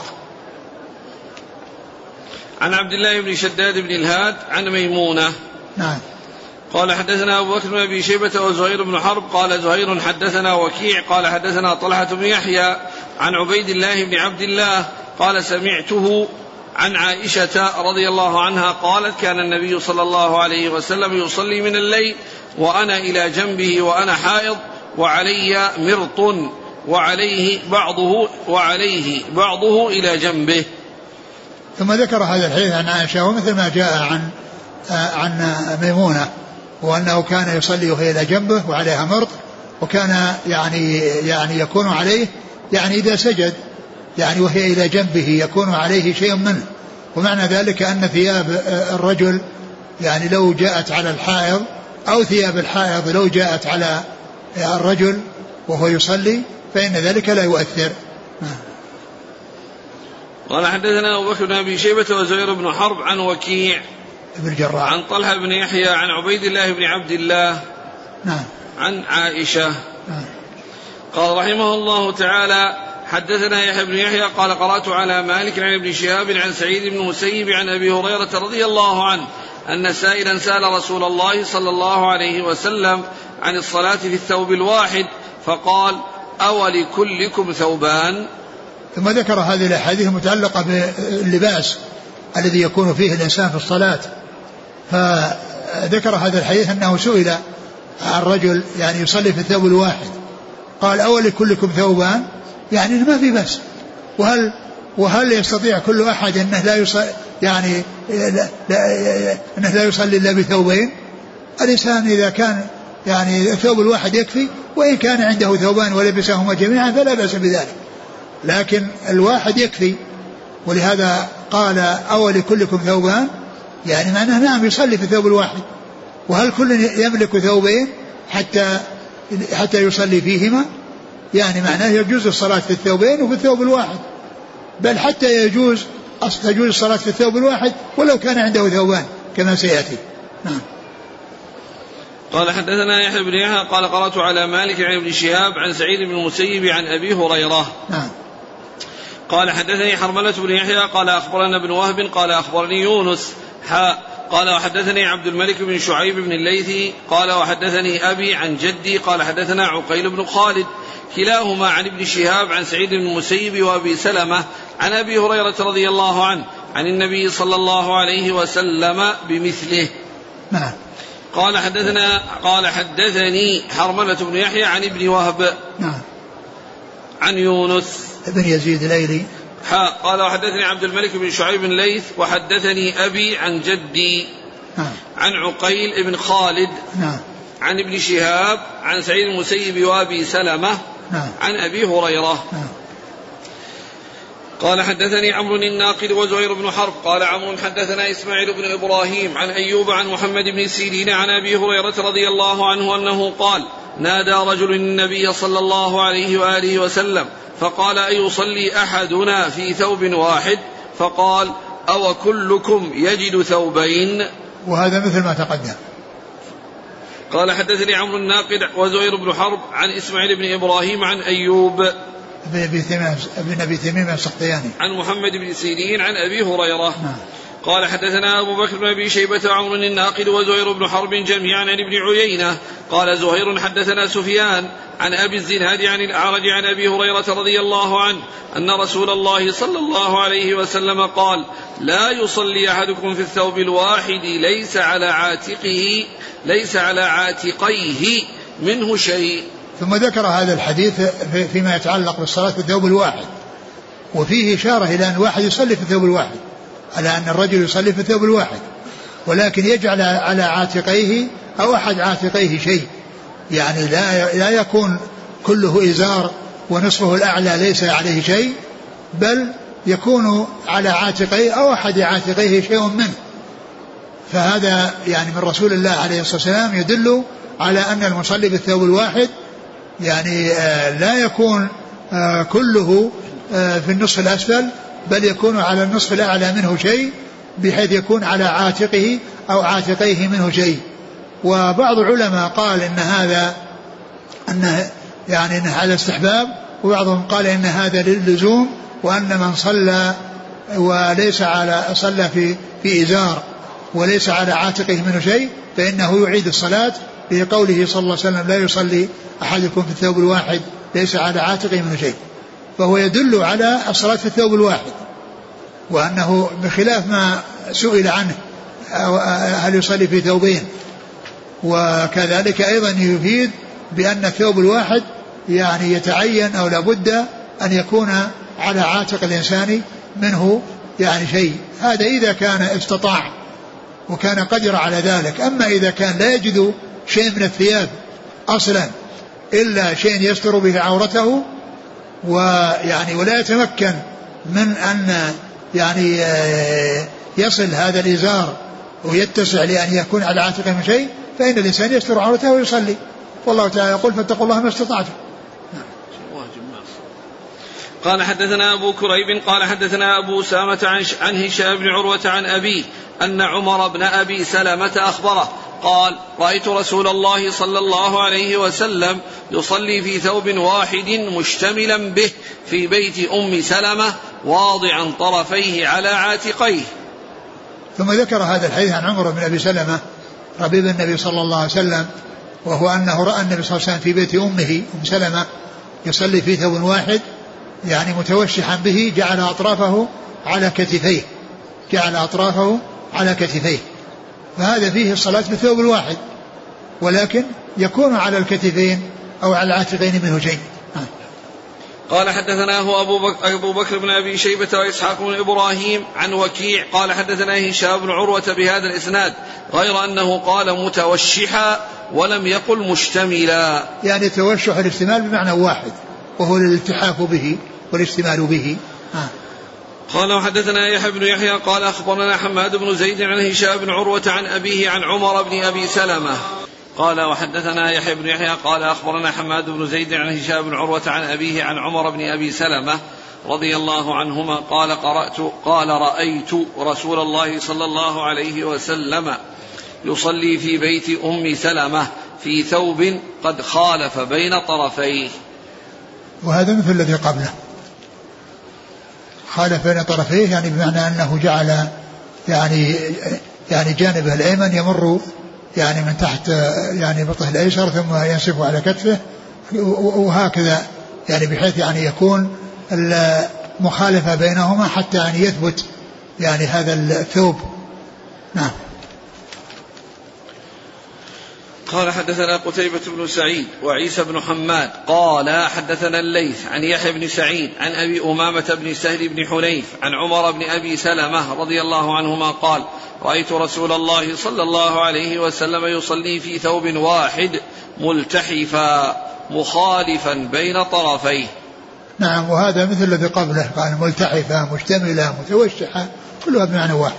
عن عبد الله بن شداد بن الهاد عن ميمونة. نعم. قال حدثنا أبو بكر بن أبي شيبة وزهير بن حرب قال زهير حدثنا وكيع قال حدثنا طلحة بن يحيى عن عبيد الله بن عبد الله قال سمعته عن عائشة رضي الله عنها قالت كان النبي صلى الله عليه وسلم يصلي من الليل وأنا إلى جنبه وأنا حائض وعلي مرط وعليه بعضه وعليه بعضه إلى جنبه. ثم ذكر هذا الحديث عن عائشة ومثل ما جاء عن عن ميمونة وأنه كان يصلي وهي إلى جنبه وعليها مرط وكان يعني يعني يكون عليه يعني إذا سجد يعني وهي إلى جنبه يكون عليه شيء منه، ومعنى ذلك أن ثياب الرجل يعني لو جاءت على الحائض أو ثياب الحائض لو جاءت على الرجل وهو يصلي فإن ذلك لا يؤثر. قال حدثنا أبو بكر بن أبي شيبة وزهير بن حرب عن وكيع ابن الجراح عن طلحة بن يحيى عن عبيد الله بن عبد الله نعم عن عائشة. نعم. قال رحمه الله تعالى حدثنا يحيى بن يحيى قال قرأت على مالك عن ابن شهاب عن سعيد بن المسيب عن أبي هريرة رضي الله عنه أن سائلا سأل رسول الله صلى الله عليه وسلم عن الصلاة في الثوب الواحد فقال أولكلكم ثوبان. ثم ذكر هذه الأحاديث المتعلقة باللباس الذي يكون فيه الإنسان في الصلاة، فذكر هذا الحديث أنه سئل عن رجل يعني يصلي في الثوب الواحد قال أولكلكم ثوبان، يعني ما في بس، وهل وهل يستطيع كل أحد أنه لا يصلي يعني لا لا أنه لا يصلي إلا بثوبين؟ الإنسان إذا كان يعني الثوب الواحد يكفي، وإن كان عنده ثوبان ولبسهما جميعا فلا بأس بذلك، لكن الواحد يكفي. ولهذا قال أولكلكم ثوبان، يعني معناه نعم يصلي في الثوب الواحد، وهل كل يملك ثوبين حتى حتى يصلي فيهما؟ يعني معناه يجوز الصلاة في الثوبين وفي الثوب الواحد، بل حتى يجوز تجوز الصلاة في الثوب الواحد ولو كان عنده ثوبان كما سيأتي. نعم. قال حدثنا يحيى بن يحيى قال قرأت على مالك عن ابن شهاب عن سعيد بن المسيب عن أبي هريرة. نعم. قال حدثني حرملة بن يحيى قال أخبرنا ابن وهب قال أخبرني يونس حاء قال وحدثني عبد الملك بن شعيب بن الليثي قال وحدثني أبي عن جدي قال حدثنا عقيل بن خالد كلاهما عن ابن شهاب عن سعيد بن المسيب وأبي سلمة عن أبي هريرة رضي الله عنه عن النبي صلى الله عليه وسلم بمثله. نعم. قال حدثنا قال حدثني حرملة بن يحيى عن ابن وهب. نعم. عن يونس ابن يزيد الايلي. قال وحدثني عبد الملك بن شعيب بن الليث وحدثني أبي عن جدي. نعم. عن عقيل بن خالد. نعم. عن ابن شهاب عن سعيد المسيب وأبي سلمة نعم. عن أبي هريرة. نعم. قال حدثني عمرو الناقد وزهير بن حرب قال عمرو حدثنا إسماعيل بن إبراهيم عن أيوب عن محمد بن سيرين عن أبي هريرة رضي الله عنه أنه قال نادى رجل النبي صلى الله عليه وآله وسلم فقال أيصلي أحدنا في ثوب واحد فقال أو كلكم يجد ثوبين. وهذا مثل ما تقدم. قال حدثني عمرو الناقد وزهير بن حرب عن إسماعيل بن إبراهيم عن أيوب بن أبي تميم السختياني عن محمد بن سيرين عن أبي هريرة. نعم. قال حدثنا أبو بكر بن أبي شيبة وعمرو الناقد وزهير بن حرب جميعا عن ابن عيينة قال زهير حدثنا سفيان عن أبي الزناد عن الأعرج عن أبي هريرة رضي الله عنه أن رسول الله صلى الله عليه وسلم قال لا يصلي أحدكم في الثوب الواحد ليس على عاتقه ليس على عاتقيه منه شيء. ثم ذكر هذا الحديث فيما يتعلق بالصلاة في الثوب الواحد، وفيه إشارة إلى أن الواحد يصلي في الثوب الواحد، على أن الرجل يصلي في الثوب الواحد، ولكن يجعل على عاتقيه أو أحد عاتقيه شيء، يعني لا لا يكون كله إزار ونصفه الأعلى ليس عليه شيء، بل يكون على عاتقيه أو أحد عاتقيه شيء منه. فهذا يعني من رسول الله عليه الصلاة والسلام يدل على أن المصلي بالثوب الواحد يعني لا يكون كله في النصف الأسفل، بل يكون على النصف الأعلى منه شيء، بحيث يكون على عاتقه أو عاتقيه منه شيء. وبعض العلماء قال إن هذا أنه يعني إنه على استحباب، وبعضهم قال إن هذا للزوم، وأن من صلى وليس على صلى في في إزار وليس على عاتقه منه شيء فإنه يعيد الصلاة، بقوله صلى الله عليه وسلم لا يصلي أحدكم في الثوب الواحد ليس على عاتقه منه شيء. فهو يدل على الصلاة في الثوب الواحد، وأنه بخلاف ما سئل عنه هل يصلي في ثوبين. وكذلك أيضا يفيد بأن الثوب الواحد يعني يتعين أو لابد أن يكون على عاتق الإنسان منه يعني شيء. هذا إذا كان استطاع وكان قدر على ذلك. أما إذا كان لا يجد شيء من الثياب أصلا إلا شيء يستر به عورته، ويعني ولا يتمكن من أن يعني يصل هذا الإزار ويتسع لأن يكون على عاتقه من شيء، فإن الإنسان يستر عورته ويصلي. والله تعالى يقول فاتقوا الله ما استطعتم. قال حدثنا أبو كريب قال حدثنا أبو سامة عن هشام بن عروة عن أبيه أن عمر بن أبي سلمة أخبره قال رأيت رسول الله صلى الله عليه وسلم يصلي في ثوب واحد مشتملا به في بيت أم سلمة واضعا طرفيه على عاتقيه. ثم ذكر هذا الحديث عن عمر بن أبي سلمة ربيب النبي صلى الله عليه وسلم، وهو أنه رأى النبي صلى الله عليه وسلم في بيت أمه أم سلمة يصلي في ثوب واحد يعني متوشحا به، جعل أطرافه على كتفيه جعل أطرافه على كتفيه فهذا فيه الصلاة بالثوب الواحد، ولكن يكون على الكتفين أو على العاتقين منه شيء. قال حدثناه أبو بكر, أبو بكر بن أبي شيبة وإسحاق بن إبراهيم عن وكيع قال حدثنا هشام بن عروة بهذا الإسناد غير أنه قال متوشحا ولم يقل مشتملا، يعني توشح الاستمال بمعنى واحد وهو الالتحاف به والاشتمال به. ها. قال وحدثنا يحيى بن يحيى قال أخبرنا حماد بن زيد عن هشام بن عروة عن أبيه عن عمر بن أبي سلمة قال وحدثنا يحيى بن يحيى قال أخبرنا حماد بن زيد عن هشام بن عروة عن أبيه عن عمر بن أبي سلمة رضي الله عنهما قال قرأت قال رأيت رسول الله صلى الله عليه وسلم يصلي في بيت أم سلمة في ثوب قد خالف بين طرفيه. وهذا مثل الذي قبله، خالف بين طرفيه يعني بمعنى أنه جعل يعني يعني جانبه الأيمن يمر يعني من تحت يعني بطه الأيسر ثم ينصف على كتفه وهكذا، يعني بحيث يعني يكون المخالفة بينهما حتى يعني يثبت يعني هذا الثوب. نعم. قال حدثنا قتيبة بن سعيد وعيسى بن حماد قال حدثنا الليث عن يحيى بن سعيد عن أبي أمامة بن سهل بن حنيف عن عمر بن أبي سلمة رضي الله عنهما قال رأيت رسول الله صلى الله عليه وسلم يصلي في ثوب واحد ملتحفا مخالفا بين طرفيه. نعم. وهذا مثل الذي قبله قال ملتحفة مشتملة متوشحة كلها بمعنى واحد.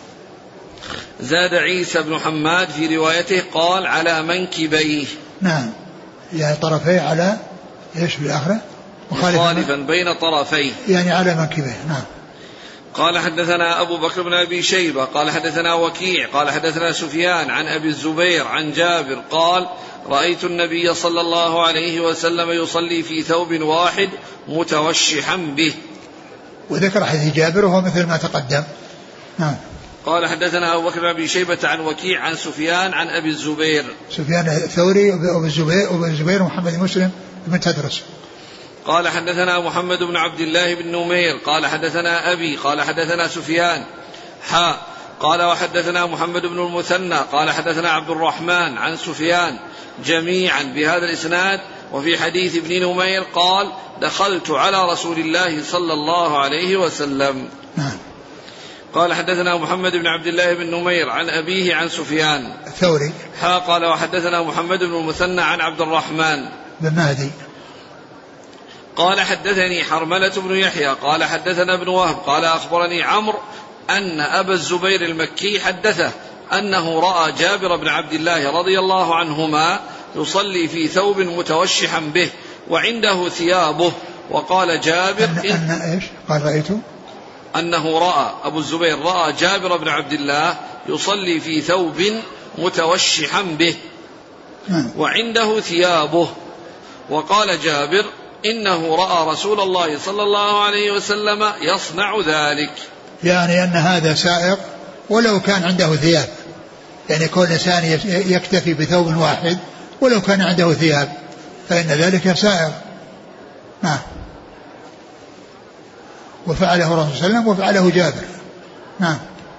زاد عيسى بن حماد في روايته قال على منكبيه. نعم يعني طرفيه على ايش بالآخرة مخالفا بين طرفيه يعني على منكبيه. نعم. قال حدثنا أبو بكر بن أبي شيبة قال حدثنا وكيع قال حدثنا سفيان عن أبي الزبير عن جابر قال رأيت النبي صلى الله عليه وسلم يصلي في ثوب واحد متوشحا به. وذكر حديث جابر وهو مثل ما تقدم. نعم. قال حدثنا أبو بكر بن أبي شيبة عن وكيع عن سفيان عن أبي الزبير. سفيان الثوري وأبو الزبير وأبو الزبير محمد مسلم بن تدرس. قال حدثنا محمد بن عبد الله بن نمير قال حدثنا أبي قال حدثنا سفيان حا قال وحدثنا محمد بن المثنى قال حدثنا عبد الرحمن عن سفيان جميعا بهذا الإسناد. وفي حديث ابن نمير قال دخلت على رسول الله صلى الله عليه وسلم. قال حدثنا محمد بن عبد الله بن نمير عن أبيه عن سفيان الثوري حا قال وحدثنا محمد بن المثنى عن عبد الرحمن بن مهدي قال حدثني حرملة بن يحيى قال حدثنا ابن وهب قال أخبرني عمرو أن أبا الزبير المكي حدثه أنه رأى جابر بن عبد الله رضي الله عنهما يصلي في ثوب متوشحا به وعنده ثيابه. وقال جابر أن, أن إيش قال رأيته أنه رأى أبو الزبير رأى جابر بن عبد الله يصلي في ثوب متوشحا به وعنده ثيابه. وقال جابر إنه رأى رسول الله صلى الله عليه وسلم يصنع ذلك. يعني أن هذا سائق ولو كان عنده ثياب يعني كل إنسان يكتفي بثوب واحد ولو كان عنده ثياب فإن ذلك سائر. نعم. وفعله الرسول صلى الله عليه وسلم وفعله جابر. نعم.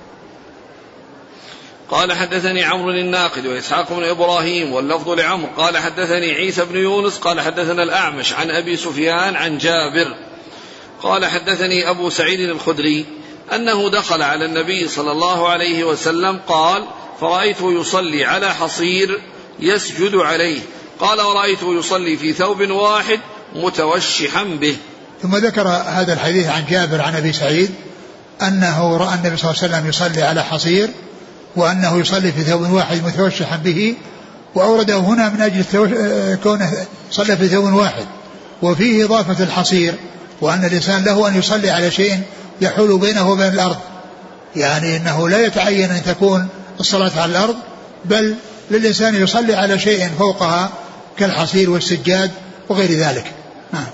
قال حدثني عمرو الناقد وإسحاق بن إبراهيم واللفظ لعمرو قال حدثني عيسى بن يونس قال حدثنا الأعمش عن أبي سفيان عن جابر قال حدثني أبو سعيد الخدري أنه دخل على النبي صلى الله عليه وسلم قال فرأيته يصلي على حصير يسجد عليه قال ورأيته يصلي في ثوب واحد متوشحا به. ثم ذكر هذا الحديث عن جابر عن أبي سعيد أنه رأى النبي صلى الله عليه وسلم يصلي على حصير وأنه يصلي في ثوب واحد متوشحا به وأورده هنا من أجل كونه صلى في ثوب واحد وفيه إضافة الحصير وأن الإنسان له أن يصلي على شيء يحول بينه وبين الأرض يعني أنه لا يتعين أن تكون الصلاة على الأرض بل للإنسان يصلي على شيء فوقها كالحصير والسجاد وغير ذلك. آه.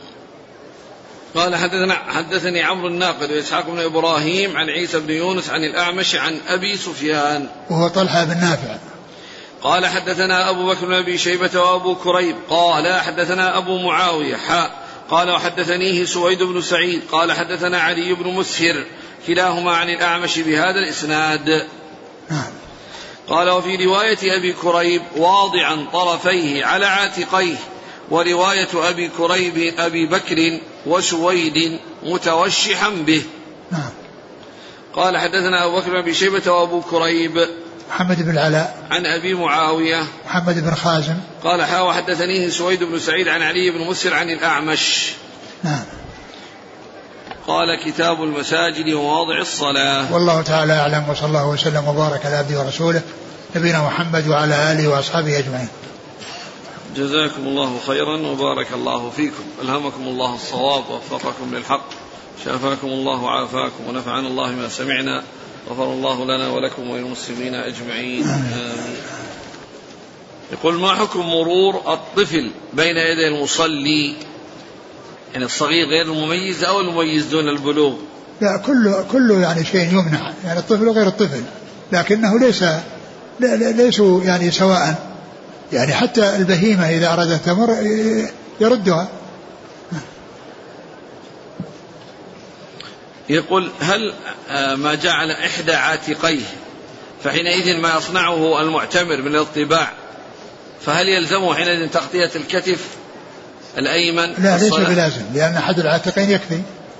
قال حدثنا حدثني عمرو الناقد وإسحاق بن إبراهيم عن عيسى بن يونس عن الأعمش عن أبي سفيان وهو طلحة بن نافع. قال حدثنا أبو بكر بن أبي شيبة وأبو كريب قال حدثنا أبو معاوية حاء قال وحدثنيه سويد بن سعيد قال حدثنا علي بن مسهر كلاهما عن الأعمش بهذا الإسناد. نعم. قال وفي رواية أبي كريب واضعا طرفيه على عاتقيه ورواية أبي كريب أبي بكر وسويد متوشحا به. نعم. قال حدثنا أبو بكر بن أبي شيبة وأبو كريب محمد بن العلاء عن أبي معاوية محمد بن خازم قال حا وحدثنيه سويد بن سعيد عن علي بن مسهر عن الأعمش. نعم. قال كتاب المساجد ومواضع الصلاة. والله تعالى أعلم وصلى الله وسلم وبارك على عبده ورسوله نبينا محمد وعلى آله وأصحابه أجمعين. جزاكم الله خيرا وبارك الله فيكم ألهمكم الله الصواب ووفقكم للحق شافاكم الله وعافاكم ونفعنا الله ما سمعنا غفر الله لنا ولكم وللمسلمين أجمعين آمين. يقول ما حكم مرور الطفل بين يدي المصلي يعني الصغير غير المميز أو المميز دون البلوغ؟ لا كله كله يعني شيء يمنع يعني الطفل وغير الطفل لكنه ليس ليسوا يعني سواء يعني حتى البهيمة إذا أرادت تمر يردها. يقول هل ما جعل إحدى عاتقيه فحينئذ ما يصنعه المعتمر من الاطباع فهل يلزمه حينئذ تغطية الكتف الأيمن؟ لا ليس بلازم لأن أحد العاتقين يكفي.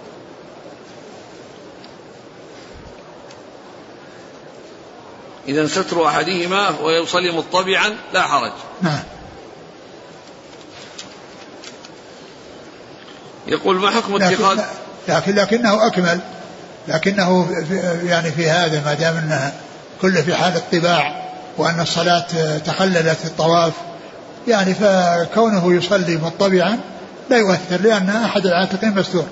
إذا ستر أحدهما ويصلي مطبعا لا حرج. نعم. يقول ما حكم اتخاذ لكن لكنه أكمل، لكنه يعني في هذا ما دام أنها كله في حال الطباع وأن الصلاة تخللت في الطواف، يعني فكونه يصلي مطبعا لا يؤثر، لأن أحد العاتقين مستور.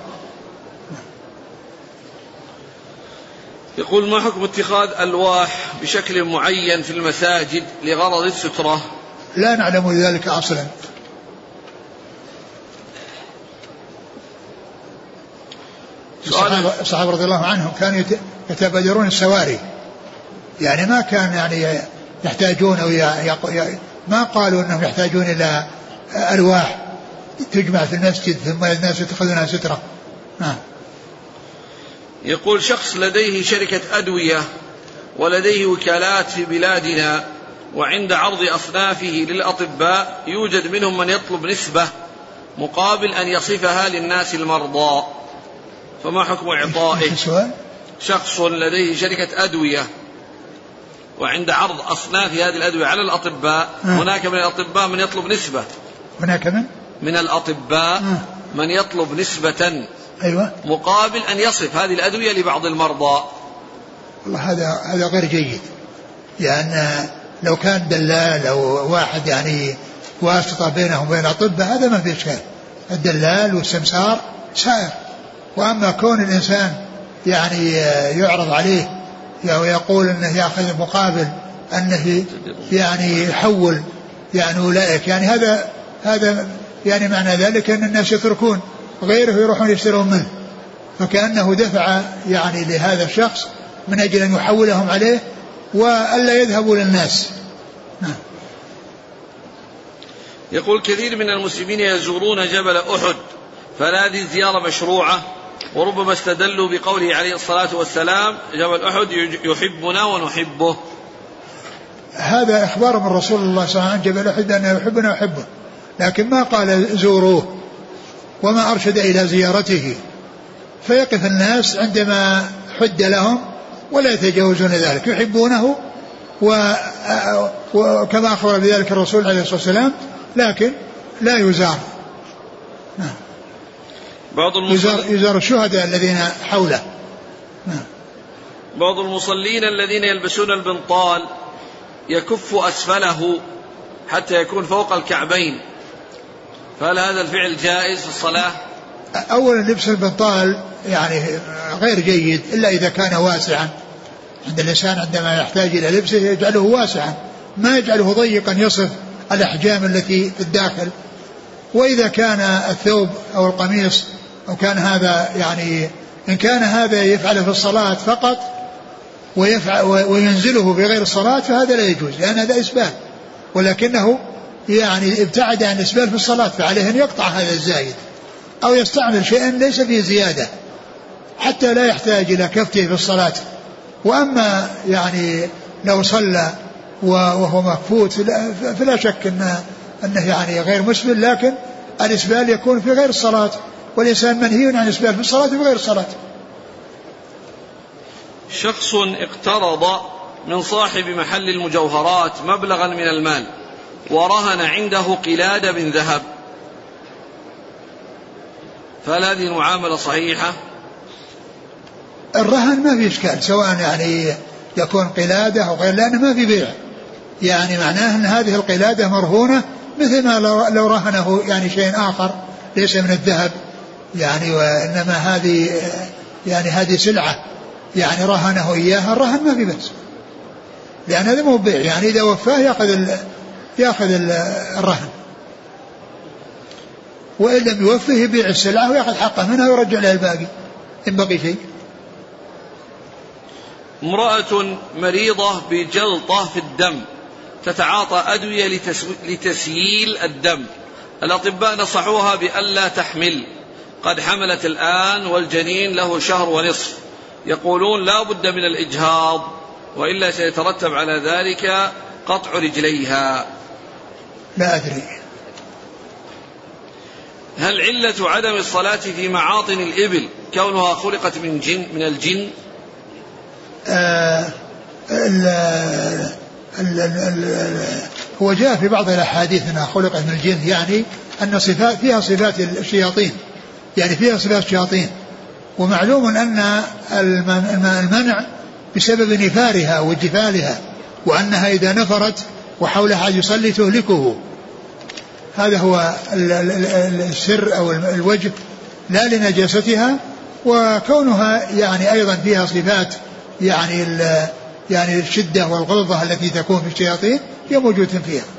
يقول ما حكم اتخاذ ألواح بشكل معين في المساجد لغرض السترة؟ لا نعلم ذلك أصلا. الصحابة رضي الله عنهم كانوا يتبادرون السواري، يعني ما كان يعني يحتاجون أو ما قالوا أنهم يحتاجون إلى ألواح تجمع في المسجد ثم الناس يتخذونها سترة. نعم. يقول شخص لديه شركة أدوية ولديه وكالات في بلادنا، وعند عرض أصنافه للأطباء يوجد منهم من يطلب نسبة مقابل أن يصفها للناس المرضى، فما حكم إعطائه؟ شخص لديه شركة أدوية وعند عرض أصناف هذه الأدوية على الأطباء، آه. هناك من الأطباء من يطلب نسبة، هناك من من الأطباء آه. من يطلب نسبة أيوة. مقابل أن يصف هذه الأدوية لبعض المرضى. والله هذا هذا غير جيد، لأن لو كان دلال أو واحد يعني واسطة بينهم وبين الأطباء هذا ما في إشكال، الدلال والسمسار سائر. وأما كون الإنسان يعني يعرض عليه ويقول أنه يأخذ مقابل أنه يعني يحول يعني أولئك، يعني هذا هذا يعني معنى ذلك أن الناس يتركون غيره يروحون يشترون منه، فكأنه دفع يعني لهذا الشخص من أجل أن يحولهم عليه وألا يذهبوا للناس. نعم. يقول كثير من المسلمين يزورون جبل أحد، فهل هذه الزيارة مشروعة؟ وربما استدلوا بقوله عليه الصلاة والسلام جبل أحد يحبنا ونحبه. هذا إخبار من رسول الله صلى الله عليه وسلم جبل أحد أنه يحبنا ويحبه، لكن ما قال زوروه وما أرشد إلى زيارته، فيقف الناس عندما حد لهم ولا يتجاوزون ذلك، يحبونه وكما أخبر بذلك الرسول عليه الصلاة والسلام، لكن لا يزار. نعم. بعض يزار, يزار الشهداء الذين حوله. نعم. بعض المصلين الذين يلبسون البنطال يكف أسفله حتى يكون فوق الكعبين، فهل هذا الفعل جائز في الصلاة؟ أولا لبس البنطال يعني غير جيد إلا إذا كان واسعا، عند الإنسان عندما يحتاج إلى لبسه يجعله واسعا، ما يجعله ضيقا يصف الأحجام التي في الداخل. وإذا كان الثوب أو القميص أو كان هذا يعني إن كان هذا يفعله في الصلاة فقط ويفعل وينزله بغير الصلاة فهذا لا يجوز، لأن هذا إسبال، ولكنه يعني ابتعد عن الإسبال في الصلاة، فعليه أن يقطع هذا الزايد أو يستعمل شيئا ليس فيه زيادة حتى لا يحتاج إلى كفته في الصلاة. وأما يعني لو صلى وهو مكفوت فلا شك أنه, أنه يعني غير مسبل، لكن الإسبال يكون في غير الصلاة، والإنسان منهي عن الإسبال في الصلاة وفي غير الصلاة. شخص اقترض من صاحب محل المجوهرات مبلغا من المال ورهن عنده قلادة من ذهب، فهل هذه المعاملة صحيحة؟ الرهن ما في إشكال، سواء يعني يكون قلادة أو غير، لأنه ما في بيع، يعني معناه أن هذه القلادة مرهونة مثل ما لو رهنه يعني شيء آخر ليس من الذهب، يعني وإنما هذه يعني هذه سلعة يعني رهنه إياها، الرهن ما في بأس، لأن هذا مو بيع، يعني إذا وفاه يأخذ ال... يأخذ ال... الرهن، وإن لم يوفه يبيع السلعة ويأخذ حقه منها ويرجع له الباقي إن بقي شيء. امرأة مريضة بجلطة في الدم تتعاطى أدوية لتس... لتسييل الدم، الأطباء نصحوها بألا تحمل، قد حملت الآن والجنين له شهر ونصف، يقولون لا بد من الإجهاض وإلا سيترتب على ذلك قطع رجليها. لا أدري. هل علة عدم الصلاة في معاطن الإبل كونها خلقت من جن من الجن؟ آه ال ال ال هو جاء في بعض الأحاديث أنها خلقت من الجن، يعني أن صفات فيها صفات الشياطين، يعني فيها صفات شياطين. ومعلوم أن المنع بسبب نفارها وجفالها، وأنها إذا نفرت وحولها يصلي تهلكه. هذا هو السر أو الوجه، لا لنجاستها، وكونها يعني أيضا فيها صفات يعني يعني الشدة والغلظة التي تكون في الشياطين هي موجودة فيها.